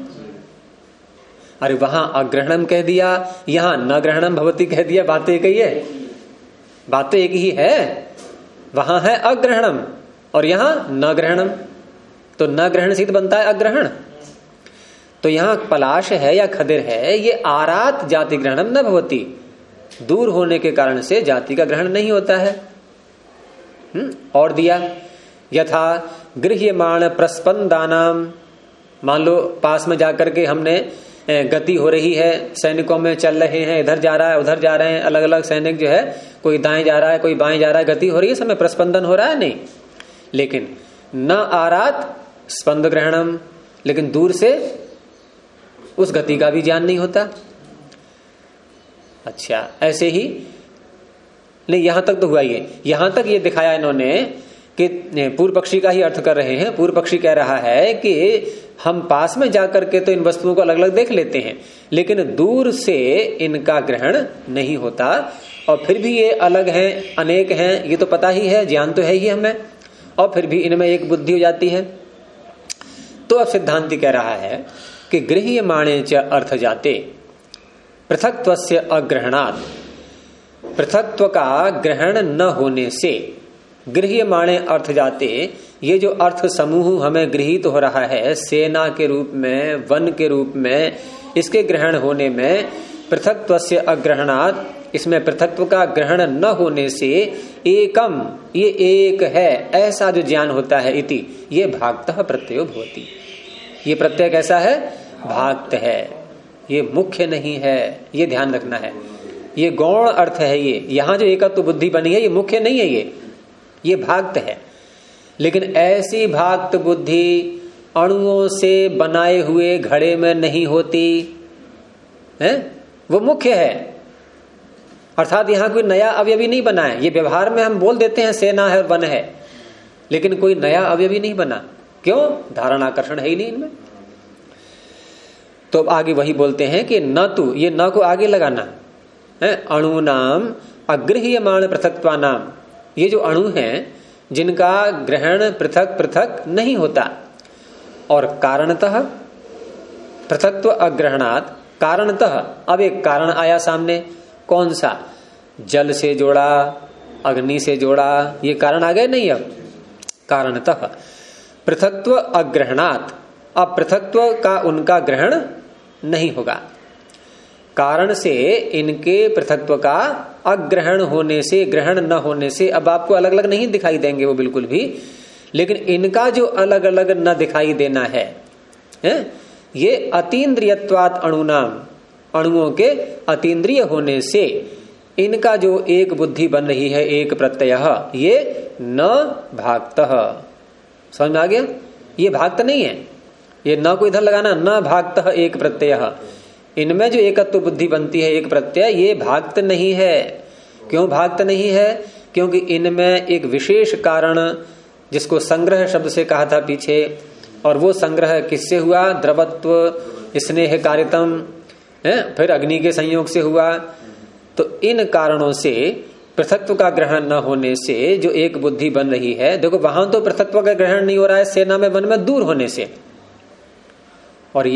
अरे वहां अग्रहणम कह दिया, यहां न ग्रहणम भवती कह दिया, बात एक ही है, बात तो एक ही है। वहां है अग्रहणम और यहां न ग्रहणम, तो न ग्रहण सिद्ध बनता है अग्रहण। तो यहां पलाश है या खदिर है, ये आरात जाति ग्रहणम न भवती, दूर होने के कारण से जाति का ग्रहण नहीं होता है। और दिया यथा गृह्यमाण प्रस्पंदानाम, मान लो पास में जाकर के हमने गति हो रही है, सैनिकों में चल रहे हैं, इधर जा रहा है उधर जा रहे हैं, अलग अलग सैनिक जो है, कोई दाएं जा रहा है कोई बाएं जा रहा है, गति हो रही है, समय प्रस्पंदन हो रहा है नहीं, लेकिन न आरात स्पंद ग्रहणम, लेकिन दूर से उस गति का भी ज्ञान नहीं होता। अच्छा, ऐसे ही नहीं, यहां तक तो हुआ ये, यहां तक ये दिखाया इन्होंने कि पूर्व पक्षी का ही अर्थ कर रहे हैं। पूर्व पक्षी कह रहा है कि हम पास में जाकर के तो इन वस्तुओं को अलग अलग देख लेते हैं, लेकिन दूर से इनका ग्रहण नहीं होता, और फिर भी ये अलग हैं, अनेक हैं, ये तो पता ही है, ज्ञान तो है ही हमें, और फिर भी इनमें एक बुद्धि हो जाती है। तो अब सिद्धांति कह रहा है कि गृह्यमाणे च अर्थ जाते पृथक्त्वस्य अग्रहणात्, पृथक्त्व का ग्रहण न होने से, गृह्यमाणे अर्थ जाते, ये जो अर्थ समूह हमें गृहीत हो रहा है सेना के रूप में, वन के रूप में, इसके ग्रहण होने में पृथक्त्वस्य अग्रहणात्, इसमें पृथक्त्व का ग्रहण न होने से एकम, ये एक है ऐसा जो ज्ञान होता है, इति ये भागतः प्रत्ययो भवति, ये प्रत्यय कैसा है? भागत है, ये मुख्य नहीं है, ये ध्यान रखना है, ये गौण अर्थ है। ये यहां जो एकत्व बुद्धि बनी है ये मुख्य नहीं है, ये भागत है। लेकिन ऐसी भागत बुद्धि अणुओं से बनाए हुए घड़े में नहीं होती है, वो मुख्य है। अर्थात यहां कोई नया अवयवी नहीं बना है। ये व्यवहार में हम बोल देते हैं सेना है और वन है, लेकिन कोई नया अवयवी नहीं बना। क्यों? धारण आकर्षण है ही नहीं इनमें। तो आगे वही बोलते हैं कि न तू, ये न को आगे लगाना है, अणु नाम अगृह्यमाण पृथक्त्वा नाम, ये जो अणु हैं जिनका ग्रहण पृथक पृथक नहीं होता, और कारणतः पृथक्त्व अग्रहणात्, कारणतः, अब एक कारण आया सामने, कौन सा? जल से जोड़ा, अग्नि से जोड़ा, ये कारण आ गए नहीं। अब कारणतः पृथक्त्व अग्रहणात्, अब पृथक्त्व का उनका ग्रहण नहीं होगा, कारण से इनके पृथक्त्व का अग्रहण होने से, ग्रहण न होने से, अब आपको अलग अलग नहीं दिखाई देंगे वो बिल्कुल भी, लेकिन इनका जो अलग अलग न दिखाई देना है, ये अतीन्द्रियत्वात् अणुनाम, अणुओं के अतीन्द्रिय होने से इनका जो एक बुद्धि बन रही है, एक प्रत्यय, ये न भागतः, समझ में आ गया? ये भागत नहीं है, ये न को इधर लगाना, न भागतः एक प्रत्यय, इनमें जो एकत्व बुद्धि बनती है एक प्रत्यय, ये भागत नहीं है। क्यों भागत नहीं है? क्योंकि इनमें एक विशेष कारण, जिसको संग्रह शब्द से कहा था पीछे, और वो संग्रह किससे हुआ? द्रवत्व स्नेह कारितम, फिर अग्नि के संयोग से हुआ। तो इन कारणों से पृथक्त्व का ग्रहण न होने से जो एक बुद्धि बन रही है, देखो वहां तो पृथक्त्व का ग्रहण नहीं हो रहा है सेना में वन में, दूर होने से, और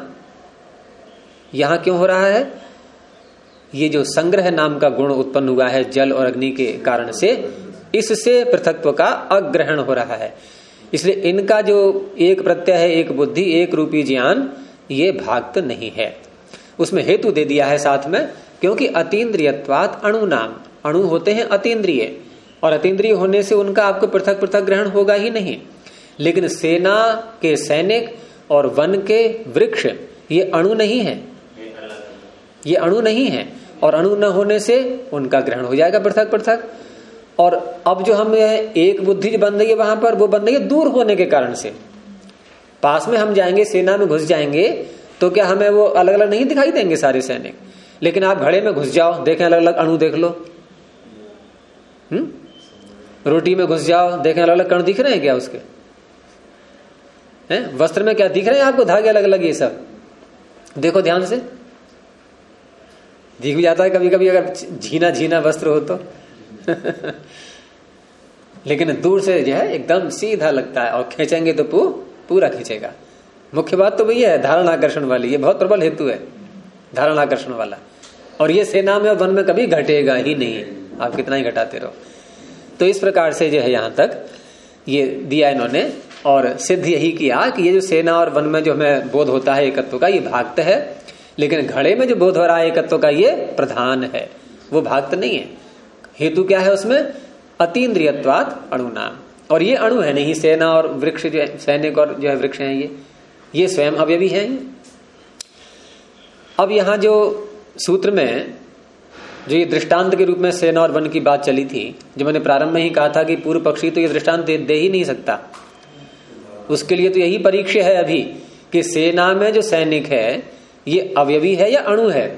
यहां क्यों हो रहा है? ये जो संग्रह नाम का गुण उत्पन्न हुआ है जल और अग्नि के कारण से, इससे पृथक्त्व का अग्रहण हो रहा है। इसलिए इनका जो एक प्रत्यय है, एक बुद्धि, एक रूपी ज्ञान, ये भागत नहीं है। उसमें हेतु दे दिया है साथ में, क्योंकि अतीन्द्रियत्वात् अणु नाम, अणु होते हैं अतीन्द्रिय, और अतीन्द्रिय होने से उनका आपको पृथक पृथक ग्रहण होगा ही नहीं। लेकिन सेना के सैनिक और वन के वृक्ष, ये अणु नहीं है, ये अणु नहीं है, और अणु न होने से उनका ग्रहण हो जाएगा पृथक पृथक। और अब जो हम एक बुद्धि बन रही है वहां पर, वो बन रही है दूर होने के कारण से। पास में हम जाएंगे, सेना में घुस जाएंगे, तो क्या हमें वो अलग अलग नहीं दिखाई देंगे सारे सैनिक? लेकिन आप घड़े में घुस जाओ, देखें अलग अलग अणु देख लो, रोटी में घुस जाओ, देखें अलग अलग कण दिख रहे हैं क्या उसके? वस्त्र में क्या दिख रहे हैं आपको? धागे अलग अलग, ये सब देखो ध्यान से, दिख भी जाता है कभी कभी अगर झीना झीना वस्त्र हो तो लेकिन दूर से जो है एकदम सीधा लगता है, और खींचेंगे तो पूरा खींचेगा। मुख्य बात तो वही है, धारण आकर्षण वाली, ये बहुत प्रबल हेतु है, धारण आकर्षण वाला। और ये सेना में और वन में कभी घटेगा ही नहीं, आप कितना ही घटाते रहो। तो इस प्रकार से जो है यहां तक ये दिया इन्होंने, और सिद्ध यही किया कि ये जो सेना और वन में जो हमें बोध होता है एकत्व का, ये भागत है, लेकिन घड़े में जो बोध हो रहा है एकत्व का, ये प्रधान है, वो भागत नहीं है। हेतु क्या है उसमें? अतीन्द्रियत्वात् अणु नाम, और ये अणु है नहीं, सेना और वृक्ष जो है, सैनिक और जो है वृक्ष है, ये स्वयं अवयवी है। अब यहां जो सूत्र में जो ये दृष्टांत के रूप में सेना और वन की बात चली थी, जो मैंने प्रारंभ में ही कहा था कि पूर्व पक्षी तो ये दृष्टांत दे ही नहीं सकता, उसके लिए तो यही परीक्षा है अभी कि सेना में जो सैनिक है ये अवयवी है या अणु है,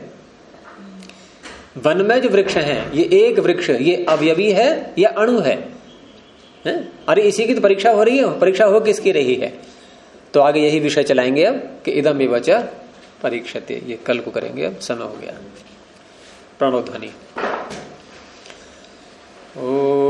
वन में जो वृक्ष हैं ये एक वृक्ष ये अवयवी है या अणु है? अरे इसी की तो परीक्षा हो रही है, परीक्षा हो किसकी रही है? तो आगे यही विषय चलाएंगे अब कि इदम एवच परीक्षते, ये कल को करेंगे, अब समय हो गया। प्रणव ध्वनि। ओ